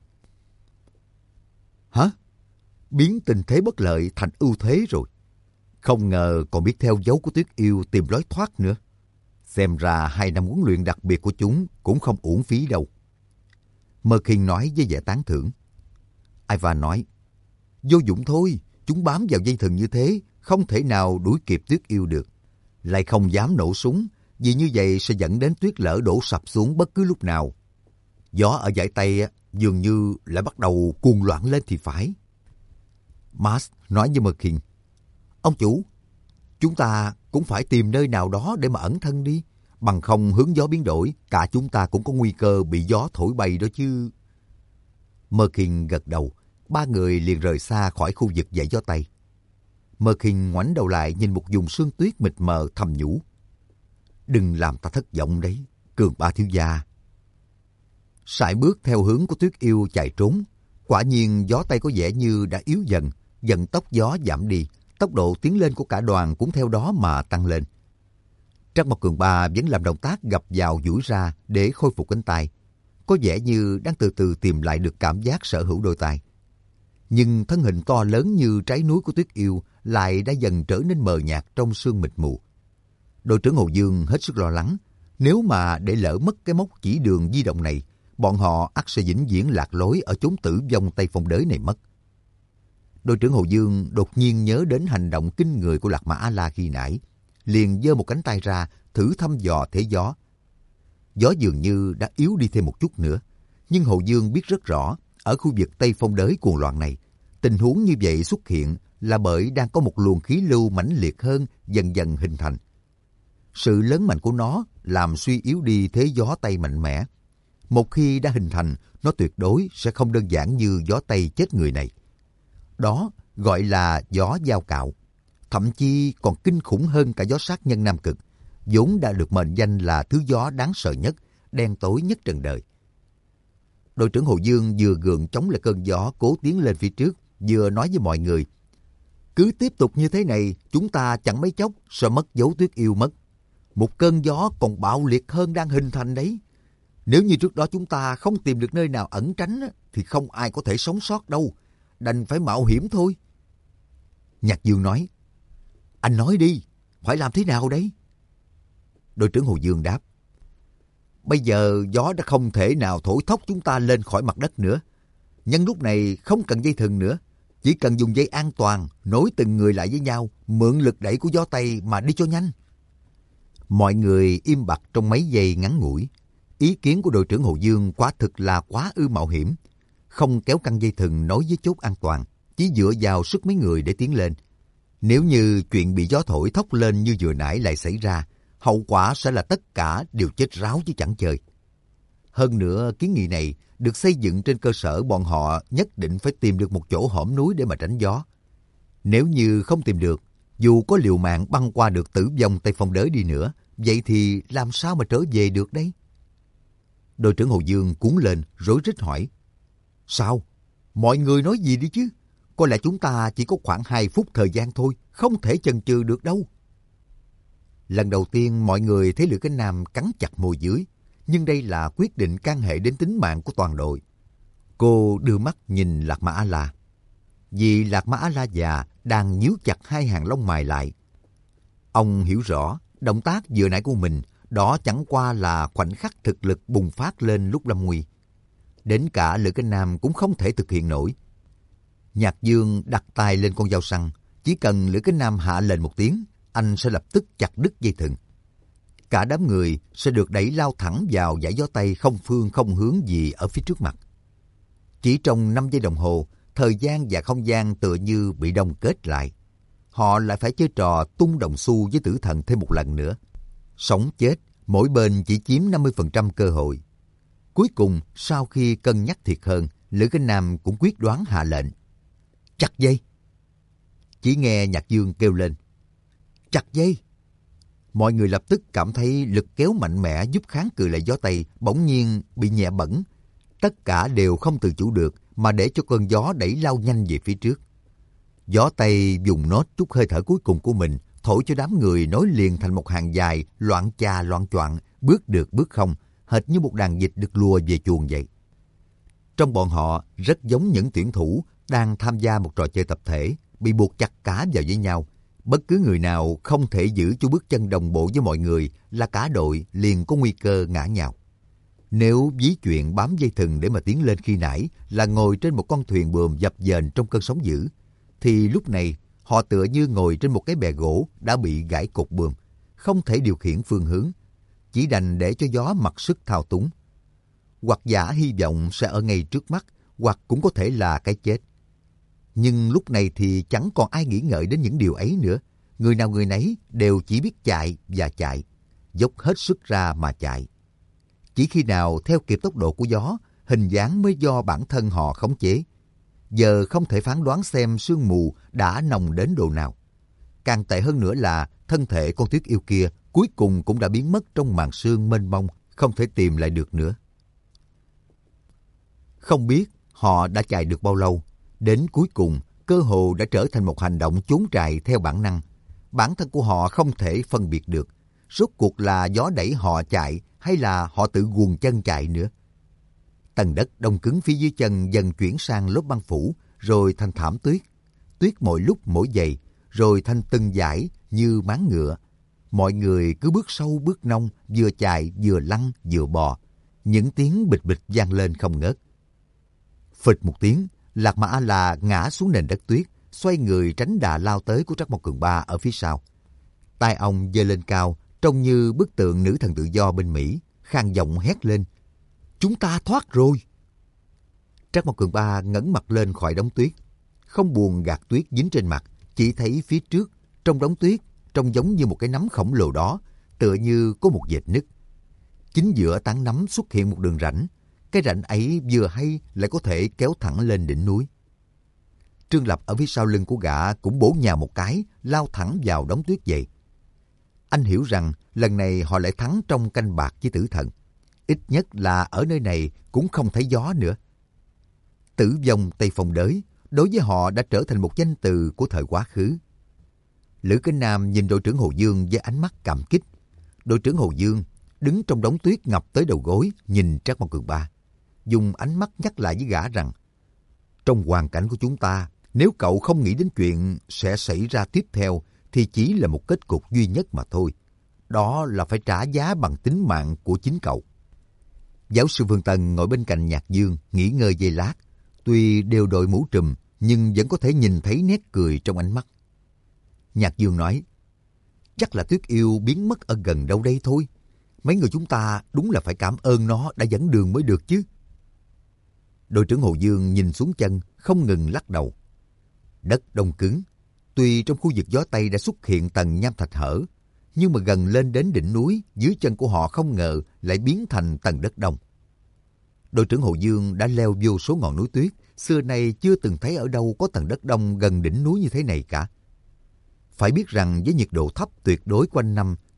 [SPEAKER 1] Hả? Biến tình thế bất lợi thành ưu thế rồi. Không ngờ còn biết theo dấu của Tuyết Yêu tìm lối thoát nữa. Xem ra hai năm huấn luyện đặc biệt của chúng cũng không uổng phí đâu. Mơ Kinh nói với vẻ tán thưởng. Ivan nói, vô dụng thôi, chúng bám vào dây thừng như thế, không thể nào đuổi kịp Tuyết Yêu được. Lại không dám nổ súng, vì như vậy sẽ dẫn đến tuyết lở đổ sập xuống bất cứ lúc nào. Gió ở dải Tây dường như lại bắt đầu cuồng loạn lên thì phải. Mars nói với Mơ Kinh, ông chủ, chúng ta cũng phải tìm nơi nào đó để mà ẩn thân đi. Bằng không hướng gió biến đổi, cả chúng ta cũng có nguy cơ bị gió thổi bay đó chứ. Mơ Kinh gật đầu, ba người liền rời xa khỏi khu vực dãy gió Tây. Mơ Kinh ngoảnh đầu lại nhìn một vùng sương tuyết mịt mờ thầm nhủ, đừng làm ta thất vọng đấy, Cường Ba thiếu gia. Sải bước theo hướng của Tuyết Yêu chạy trốn. Quả nhiên gió Tây có vẻ như đã yếu dần, dần tốc gió giảm đi, tốc độ tiến lên của cả đoàn cũng theo đó mà tăng lên. Trác Mộc Cường Ba vẫn làm động tác gập vào duỗi ra để khôi phục cánh tay, có vẻ như đang từ từ tìm lại được cảm giác sở hữu đôi tay. Nhưng thân hình to lớn như trái núi của Tuyết Yêu lại đã dần trở nên mờ nhạt trong sương mịt mù. Đội trưởng Hồ Dương hết sức lo lắng, nếu mà để lỡ mất cái mốc chỉ đường di động này, bọn họ ắt sẽ vĩnh viễn lạc lối ở chốn tử vong Tây Phong Đới này mất. Đội trưởng Hồ Dương đột nhiên nhớ đến hành động kinh người của Lạc Mã A-la khi nãy, liền giơ một cánh tay ra thử thăm dò thế gió. Gió dường như đã yếu đi thêm một chút nữa, nhưng Hồ Dương biết rất rõ, ở khu vực Tây Phong Đới cuồng loạn này, tình huống như vậy xuất hiện là bởi đang có một luồng khí lưu mãnh liệt hơn dần dần hình thành. Sự lớn mạnh của nó làm suy yếu đi thế gió Tây mạnh mẽ. Một khi đã hình thành, nó tuyệt đối sẽ không đơn giản như gió Tây chết người này. Đó gọi là gió giao cạo, thậm chí còn kinh khủng hơn cả gió sát nhân Nam Cực, vốn đã được mệnh danh là thứ gió đáng sợ nhất, đen tối nhất trần đời. Đội trưởng Hồ Dương vừa gượng chống lại cơn gió cố tiến lên phía trước, vừa nói với mọi người, cứ tiếp tục như thế này, chúng ta chẳng mấy chốc sẽ mất dấu Tuyết Yêu mất. Một cơn gió còn bạo liệt hơn đang hình thành đấy. Nếu như trước đó chúng ta không tìm được nơi nào ẩn tránh, thì không ai có thể sống sót đâu. Đành phải mạo hiểm thôi. Nhạc Dương nói, anh nói đi, phải làm thế nào đấy? Đội trưởng Hồ Dương đáp, bây giờ gió đã không thể nào thổi thốc chúng ta lên khỏi mặt đất nữa. Nhân lúc này không cần dây thừng nữa, chỉ cần dùng dây an toàn nối từng người lại với nhau, mượn lực đẩy của gió Tây mà đi cho nhanh. Mọi người im bặt trong mấy giây ngắn ngủi. Ý kiến của đội trưởng Hồ Dương quả thực là quá ư mạo hiểm. Không kéo căng dây thừng nối với chốt an toàn, chỉ dựa vào sức mấy người để tiến lên. Nếu như chuyện bị gió thổi thốc lên như vừa nãy lại xảy ra, hậu quả sẽ là tất cả đều chết ráo chứ chẳng chơi. Hơn nữa, kiến nghị này được xây dựng trên cơ sở bọn họ nhất định phải tìm được một chỗ hõm núi để mà tránh gió. Nếu như không tìm được, dù có liều mạng băng qua được tử vong Tây Phong Đới đi nữa, vậy thì làm sao mà trở về được đấy? Đội trưởng Hồ Dương cuốn lên, rối rít hỏi. Sao? Mọi người nói gì đi chứ? Có lẽ chúng ta chỉ có khoảng hai phút thời gian thôi, không thể chần chừ được đâu. Lần đầu tiên mọi người thấy Lữ Cánh Nam cắn chặt môi dưới, nhưng đây là quyết định can hệ đến tính mạng của toàn đội. Cô đưa mắt nhìn Lạc Ma A-la. Vì Lạc Ma A-la già đang nhíu chặt hai hàng lông mày lại. Ông hiểu rõ, động tác vừa nãy của mình, đó chẳng qua là khoảnh khắc thực lực bùng phát lên lúc lâm nguy. Đến cả Lữ Cánh Nam cũng không thể thực hiện nổi. Nhạc Dương đặt tay lên con dao săn, chỉ cần Lữ Cánh Nam hạ lên một tiếng, anh sẽ lập tức chặt đứt dây thừng. Cả đám người sẽ được đẩy lao thẳng vào dải gió Tây không phương không hướng gì ở phía trước mặt. Chỉ trong năm giây đồng hồ, thời gian và không gian tựa như bị đông kết lại. Họ lại phải chơi trò tung đồng xu với tử thần thêm một lần nữa. Sống chết, mỗi bên chỉ chiếm năm mươi phần trăm cơ hội. Cuối cùng, sau khi cân nhắc thiệt hơn, Lữ Cánh Nam cũng quyết đoán hạ lệnh. Chặt dây! Chỉ nghe Nhạc Dương kêu lên. Chặt dây! Mọi người lập tức cảm thấy lực kéo mạnh mẽ giúp kháng cự lại gió Tây bỗng nhiên bị nhẹ bẫng. Tất cả đều không tự chủ được mà để cho cơn gió đẩy lao nhanh về phía trước. Gió Tây dùng nốt chút hơi thở cuối cùng của mình thổi cho đám người nối liền thành một hàng dài, loạn chà loạn choạng, bước được bước không, hệt như một đàn vịt được lùa về chuồng vậy. Trong bọn họ rất giống những tuyển thủ đang tham gia một trò chơi tập thể, bị buộc chặt cá vào với nhau. Bất cứ người nào không thể giữ cho bước chân đồng bộ với mọi người là cả đội liền có nguy cơ ngã nhào. Nếu ví chuyện bám dây thừng để mà tiến lên khi nãy là ngồi trên một con thuyền buồm dập dềnh trong cơn sóng dữ, thì lúc này họ tựa như ngồi trên một cái bè gỗ đã bị gãy cột buồm, không thể điều khiển phương hướng, chỉ đành để cho gió mặc sức thao túng. Hoặc giả hy vọng sẽ ở ngay trước mắt, hoặc cũng có thể là cái chết. Nhưng lúc này thì chẳng còn ai nghĩ ngợi đến những điều ấy nữa. Người nào người nấy đều chỉ biết chạy và chạy, dốc hết sức ra mà chạy. Chỉ khi nào theo kịp tốc độ của gió, hình dáng mới do bản thân họ khống chế. Giờ không thể phán đoán xem sương mù đã nồng đến độ nào. Càng tệ hơn nữa là thân thể con tuyết yêu kia cuối cùng cũng đã biến mất trong màn sương mênh mông, không thể tìm lại được nữa. Không biết họ đã chạy được bao lâu, đến cuối cùng cơ hồ đã trở thành một hành động trốn chạy theo bản năng. Bản thân của họ không thể phân biệt được rốt cuộc là gió đẩy họ chạy hay là họ tự guồng chân chạy nữa. Tầng đất đông cứng phía dưới chân dần chuyển sang lớp băng phủ, rồi thành thảm tuyết. Tuyết mỗi lúc mỗi dày, rồi thành từng dải như máng ngựa. Mọi người cứ bước sâu bước nông, vừa chạy vừa lăn vừa bò. Những tiếng bịch bịch vang lên không ngớt. Phịch một tiếng, Lạc Ma A-la ngã xuống nền đất tuyết, xoay người tránh đà lao tới của Trắc Mộc Cường Ba ở phía sau. Tai ông giơ lên cao, trông như bức tượng nữ thần tự do bên Mỹ, khàn giọng hét lên. Chúng ta thoát rồi! Trắc Mộc Cường Ba ngẩng mặt lên khỏi đống tuyết, không buồn gạt tuyết dính trên mặt, chỉ thấy phía trước, trong đống tuyết, trông giống như một cái nắm khổng lồ đó, tựa như có một vệt nứt. Chính giữa tán nắm xuất hiện một đường rãnh, cái rãnh ấy vừa hay lại có thể kéo thẳng lên đỉnh núi. Trương Lập ở phía sau lưng của gã cũng bổ nhào một cái, lao thẳng vào đống tuyết vậy. Anh hiểu rằng lần này họ lại thắng trong canh bạc với tử thần. Ít nhất là ở nơi này cũng không thấy gió nữa. Tử vong Tây Phong Đới đối với họ đã trở thành một danh từ của thời quá khứ. Lữ Cánh Nam nhìn đội trưởng Hồ Dương với ánh mắt cảm kích. Đội trưởng Hồ Dương đứng trong đống tuyết ngập tới đầu gối, nhìn Trác Mộc Cường Ba, dùng ánh mắt nhắc lại với gã rằng trong hoàn cảnh của chúng ta, nếu cậu không nghĩ đến chuyện sẽ xảy ra tiếp theo thì chỉ là một kết cục duy nhất mà thôi. Đó là phải trả giá bằng tính mạng của chính cậu. Giáo sư Vương Tần ngồi bên cạnh Nhạc Dương, nghỉ ngơi giây lát. Tuy đều đội mũ trùm, nhưng vẫn có thể nhìn thấy nét cười trong ánh mắt. Nhạc Dương nói, chắc là Tuyết Yêu biến mất ở gần đâu đây thôi. Mấy người chúng ta đúng là phải cảm ơn nó đã dẫn đường mới được chứ. Đội trưởng Hồ Dương nhìn xuống chân, không ngừng lắc đầu. Đất đông cứng. Tuy trong khu vực gió Tây đã xuất hiện tầng nham thạch hở, nhưng mà gần lên đến đỉnh núi, dưới chân của họ không ngờ lại biến thành tầng đất đông. Đội trưởng Hồ Dương đã leo vô số ngọn núi tuyết, xưa nay chưa từng thấy ở đâu có tầng đất đông gần đỉnh núi như thế này cả. Phải biết rằng với nhiệt độ thấp tuyệt đối quanh năm,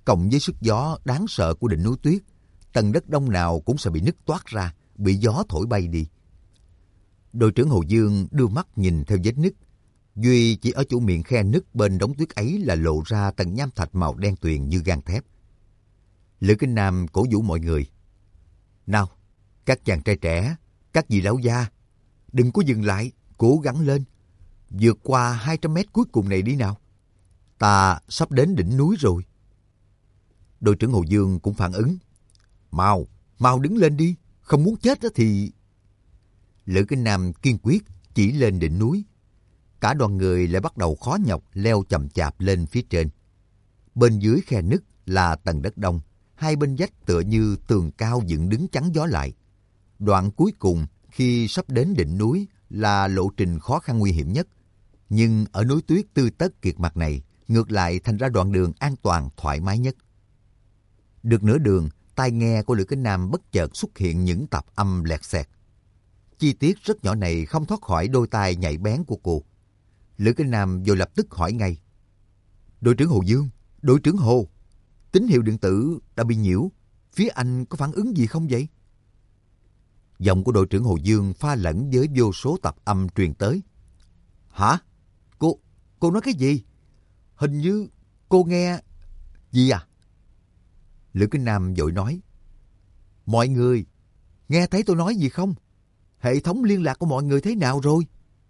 [SPEAKER 1] cộng với sức gió đáng sợ của đỉnh núi tuyết, tầng đất đông nào cũng sẽ bị nứt toát ra, bị gió thổi bay đi. Đội trưởng Hồ Dương đưa mắt nhìn theo vết nứt. Duy chỉ ở chỗ miệng khe nứt bên đống tuyết ấy là lộ ra tầng nham thạch màu đen tuyền như gang thép. Lữ Kinh Nam cổ vũ mọi người. Nào, các chàng trai trẻ, các vị lão gia, đừng có dừng lại, cố gắng lên. Vượt qua hai trăm mét cuối cùng này đi nào. Ta sắp đến đỉnh núi rồi. Đội trưởng Hồ Dương cũng phản ứng. Mau, mau đứng lên đi, không muốn chết đó thì... Lữ Kinh Nam kiên quyết chỉ lên đỉnh núi. Cả đoàn người lại bắt đầu khó nhọc leo chậm chạp lên phía trên. Bên dưới khe nứt là tầng đất đông, hai bên vách tựa như tường cao dựng đứng chắn gió lại. Đoạn cuối cùng khi sắp đến đỉnh núi là lộ trình khó khăn nguy hiểm nhất. Nhưng ở núi tuyết tươi tất kiệt mặt này, ngược lại thành ra đoạn đường an toàn thoải mái nhất. Được nửa đường, tai nghe của Lữ Kinh Nam bất chợt xuất hiện những tạp âm lẹt xẹt. Chi tiết rất nhỏ này không thoát khỏi đôi tai nhạy bén của cô. Lữ Kinh Nam vội lập tức hỏi ngay. Đội trưởng Hồ Dương, đội trưởng Hồ, tín hiệu điện tử đã bị nhiễu, phía anh có phản ứng gì không vậy? Giọng của đội trưởng Hồ Dương pha lẫn với vô số tạp âm truyền tới. Hả? Cô, cô nói cái gì? Hình như cô nghe... Gì à? Lữ Kinh Nam vội nói. Mọi người, nghe thấy tôi nói gì không? Hệ thống liên lạc của mọi người thế nào rồi?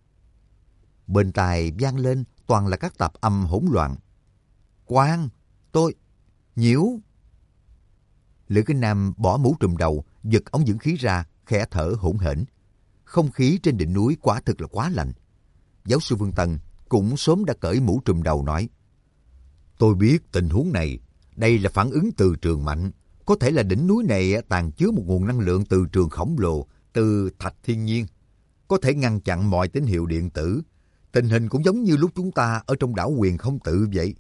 [SPEAKER 1] Bên tai vang lên toàn là các tạp âm hỗn loạn. Quang, tôi... nhiễu. Lữ Kinh Nam bỏ mũ trùm đầu, giật ống dưỡng khí ra, khẽ thở hổn hển. Không khí trên đỉnh núi quả thực là quá lạnh. Giáo sư Vương Tân cũng sớm đã cởi mũ trùm đầu nói. Tôi biết tình huống này, đây là phản ứng từ trường mạnh. Có thể là đỉnh núi này tàng chứa một nguồn năng lượng từ trường khổng lồ, từ thạch thiên nhiên. Có thể ngăn chặn mọi tín hiệu điện tử. Tình hình cũng giống như lúc chúng ta ở trong đảo Huyền Không Tự vậy.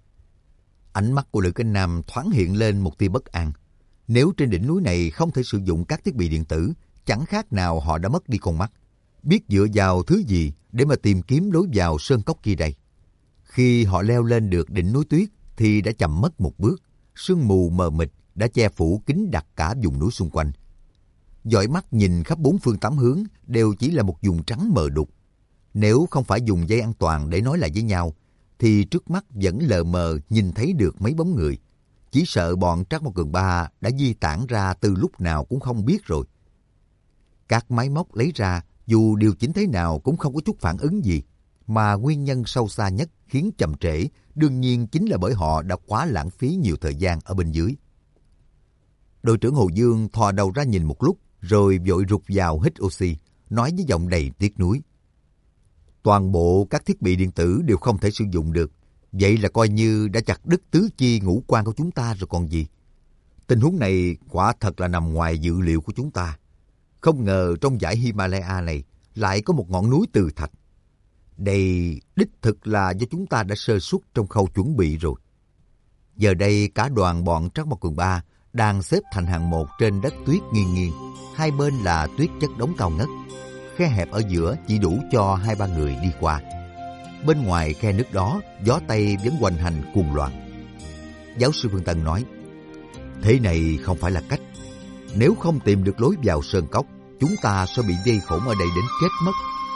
[SPEAKER 1] Ánh mắt của Lữ Kinh Nam thoáng hiện lên một tia bất an. Nếu trên đỉnh núi này không thể sử dụng các thiết bị điện tử, chẳng khác nào họ đã mất đi con mắt. Biết dựa vào thứ gì để mà tìm kiếm lối vào sơn cốc kia đây. Khi họ leo lên được đỉnh núi tuyết thì đã chậm mất một bước. Sương mù mờ mịt đã che phủ kín đặc cả vùng núi xung quanh. Dõi mắt nhìn khắp bốn phương tám hướng đều chỉ là một vùng trắng mờ đục. Nếu không phải dùng dây an toàn để nói lại với nhau, thì trước mắt vẫn lờ mờ nhìn thấy được mấy bóng người. Chỉ sợ bọn Trác Mộc Cường Ba đã di tản ra từ lúc nào cũng không biết rồi. Các máy móc lấy ra, dù điều chỉnh thế nào cũng không có chút phản ứng gì. Mà nguyên nhân sâu xa nhất khiến chậm trễ, đương nhiên chính là bởi họ đã quá lãng phí nhiều thời gian ở bên dưới. Đội trưởng Hồ Dương thò đầu ra nhìn một lúc, rồi vội rụt vào hít oxy, nói với giọng đầy tiếc nuối. Toàn bộ các thiết bị điện tử đều không thể sử dụng được. Vậy là coi như đã chặt đứt tứ chi ngũ quan của chúng ta rồi còn gì. Tình huống này quả thật là nằm ngoài dự liệu của chúng ta. Không ngờ trong dãy Himalaya này lại có một ngọn núi từ thạch. Đây đích thực là do chúng ta đã sơ suất trong khâu chuẩn bị rồi. Giờ đây cả đoàn bọn Trác Mộc Cường Ba đang xếp thành hàng một trên đất tuyết nghiêng nghiêng. Hai bên là tuyết chất đống cao ngất. Khe hẹp ở giữa chỉ đủ cho hai ba người đi qua. Bên ngoài khe nước đó, gió Tây vẫn hoành hành cuồng loạn. Giáo sư Phương Tân nói, thế này không phải là cách. Nếu không tìm được lối vào sơn cốc, chúng ta sẽ bị dây khổn ở đây đến chết mất.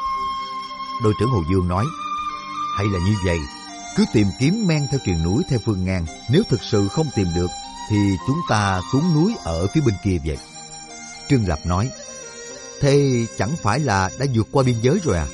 [SPEAKER 1] Đội trưởng Hồ Dương nói, hay là như vậy, cứ tìm kiếm men theo triền núi theo phương ngang. Nếu thực sự không tìm được, thì chúng ta xuống núi ở phía bên kia vậy. Trương Lập nói, thế chẳng phải là đã vượt qua biên giới rồi à?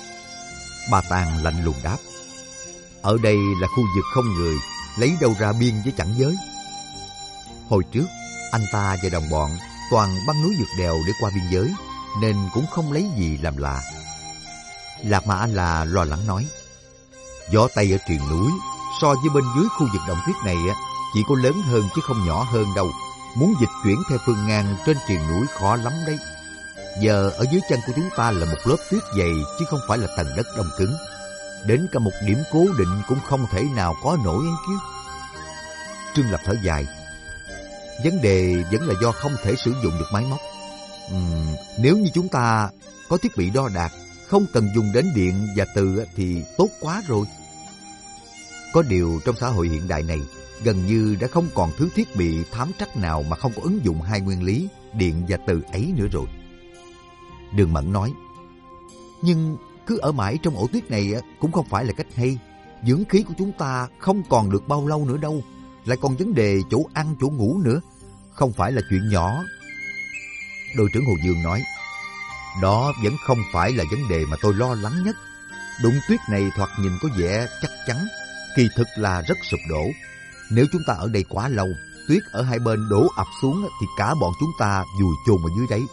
[SPEAKER 1] Ba Tàng lạnh lùng đáp, ở đây là khu vực không người, lấy đâu ra biên với chẵn giới. Hồi trước, anh ta và đồng bọn toàn băng núi vượt đèo để qua biên giới, nên cũng không lấy gì làm lạ. Lạc Mà Anh là lo lắng nói, gió Tây ở triền núi so với bên dưới khu vực động tuyết này chỉ có lớn hơn chứ không nhỏ hơn đâu. Muốn dịch chuyển theo phương ngang trên triền núi khó lắm đấy. Giờ ở dưới chân của chúng ta là một lớp tuyết dày chứ không phải là tầng đất đông cứng. Đến cả một điểm cố định cũng không thể nào có nổi ấy chứ. Trương Lập thở dài, vấn đề vẫn là do không thể sử dụng được máy móc. Uhm, nếu như chúng ta có thiết bị đo đạc, không cần dùng đến điện và từ thì tốt quá rồi. Có điều trong xã hội hiện đại này, gần như đã không còn thứ thiết bị thám trắc nào mà không có ứng dụng hai nguyên lý, điện và từ ấy nữa rồi. Đường Mẫn nói, nhưng cứ ở mãi trong ổ tuyết này cũng không phải là cách hay. Dưỡng khí của chúng ta không còn được bao lâu nữa đâu. Lại còn vấn đề chỗ ăn chỗ ngủ nữa, không phải là chuyện nhỏ. Đội trưởng Hồ Dương nói, đó vẫn không phải là vấn đề mà tôi lo lắng nhất. Đụng tuyết này thoạt nhìn có vẻ chắc chắn, kỳ thực là rất sụp đổ. Nếu chúng ta ở đây quá lâu, tuyết ở hai bên đổ ập xuống thì cả bọn chúng ta vùi chôn ở dưới đấy.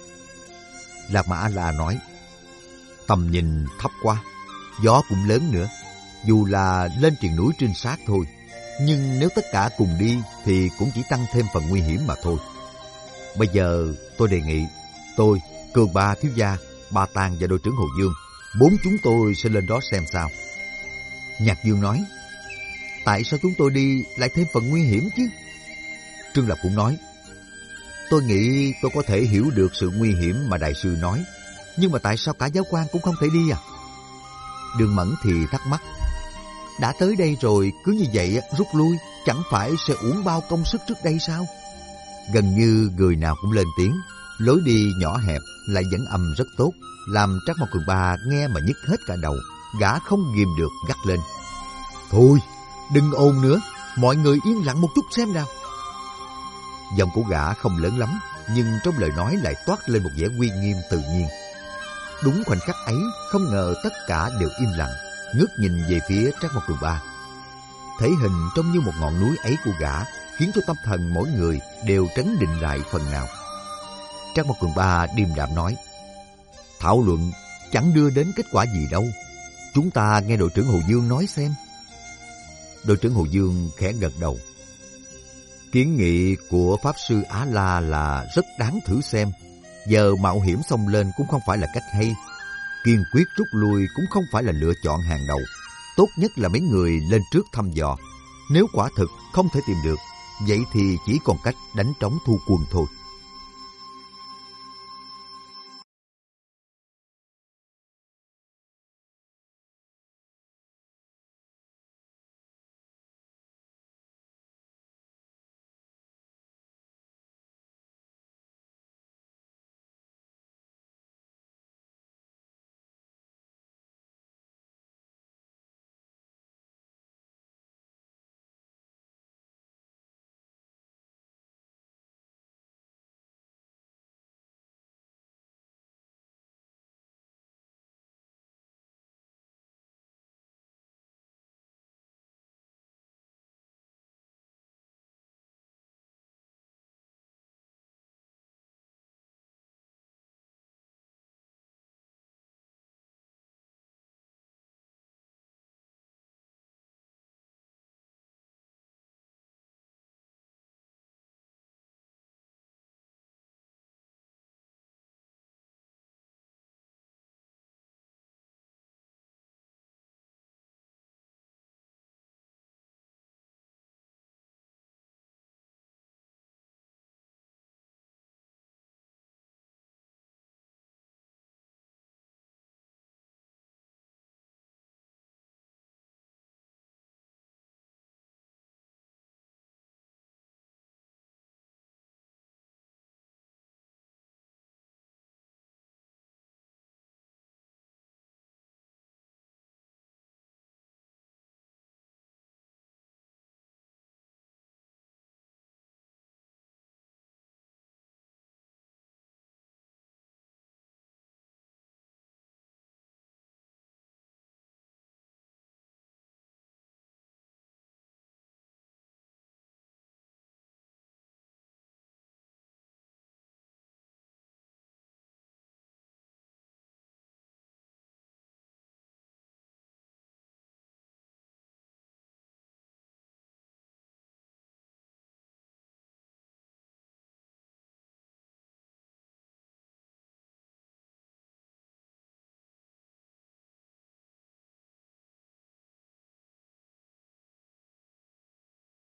[SPEAKER 1] Lạc Mà A-la nói, tầm nhìn thấp quá, gió cũng lớn nữa. Dù là lên triền núi trinh sát thôi, nhưng nếu tất cả cùng đi thì cũng chỉ tăng thêm phần nguy hiểm mà thôi. Bây giờ tôi đề nghị, tôi, Cường Ba thiếu gia, Ba Tàng và đội trưởng Hồ Dương, bốn chúng tôi sẽ lên đó xem sao. Nhạc Dương nói, tại sao chúng tôi đi lại thêm phần nguy hiểm chứ? Trương Lập cũng nói, tôi nghĩ tôi có thể hiểu được sự nguy hiểm mà đại sư nói, nhưng mà tại sao cả giáo quan cũng không thể đi à? Đường Mẫn thì thắc mắc, đã tới đây rồi cứ như vậy rút lui, chẳng phải sẽ uổng bao công sức trước đây sao? Gần như người nào cũng lên tiếng, lối đi nhỏ hẹp lại dẫn âm rất tốt, làm Trác Mao Cường Ba nghe mà nhức hết cả đầu. Gã không ghìm được gắt lên, thôi đừng ồn nữa, mọi người yên lặng một chút xem nào. Giọng của gã không lớn lắm, nhưng trong lời nói lại toát lên một vẻ uy nghiêm tự nhiên. Đúng khoảnh khắc ấy, không ngờ tất cả đều im lặng, ngước nhìn về phía Trác Mao Cường Ba. Thể hình trông như một ngọn núi ấy của gã khiến cho tâm thần mỗi người đều trấn định lại phần nào. Trác Mao Cường Ba điềm đạm nói, thảo luận chẳng đưa đến kết quả gì đâu. Chúng ta nghe đội trưởng Hồ Dương nói xem. Đội trưởng Hồ Dương khẽ gật đầu. Kiến nghị của Pháp Sư Á-la là rất đáng thử xem. Giờ mạo hiểm xông lên cũng không phải là cách hay. Kiên quyết rút lui cũng không phải là lựa chọn hàng đầu. Tốt nhất là mấy người lên trước thăm dò. Nếu quả thực không thể tìm được, vậy thì chỉ còn cách đánh trống thu quân thôi.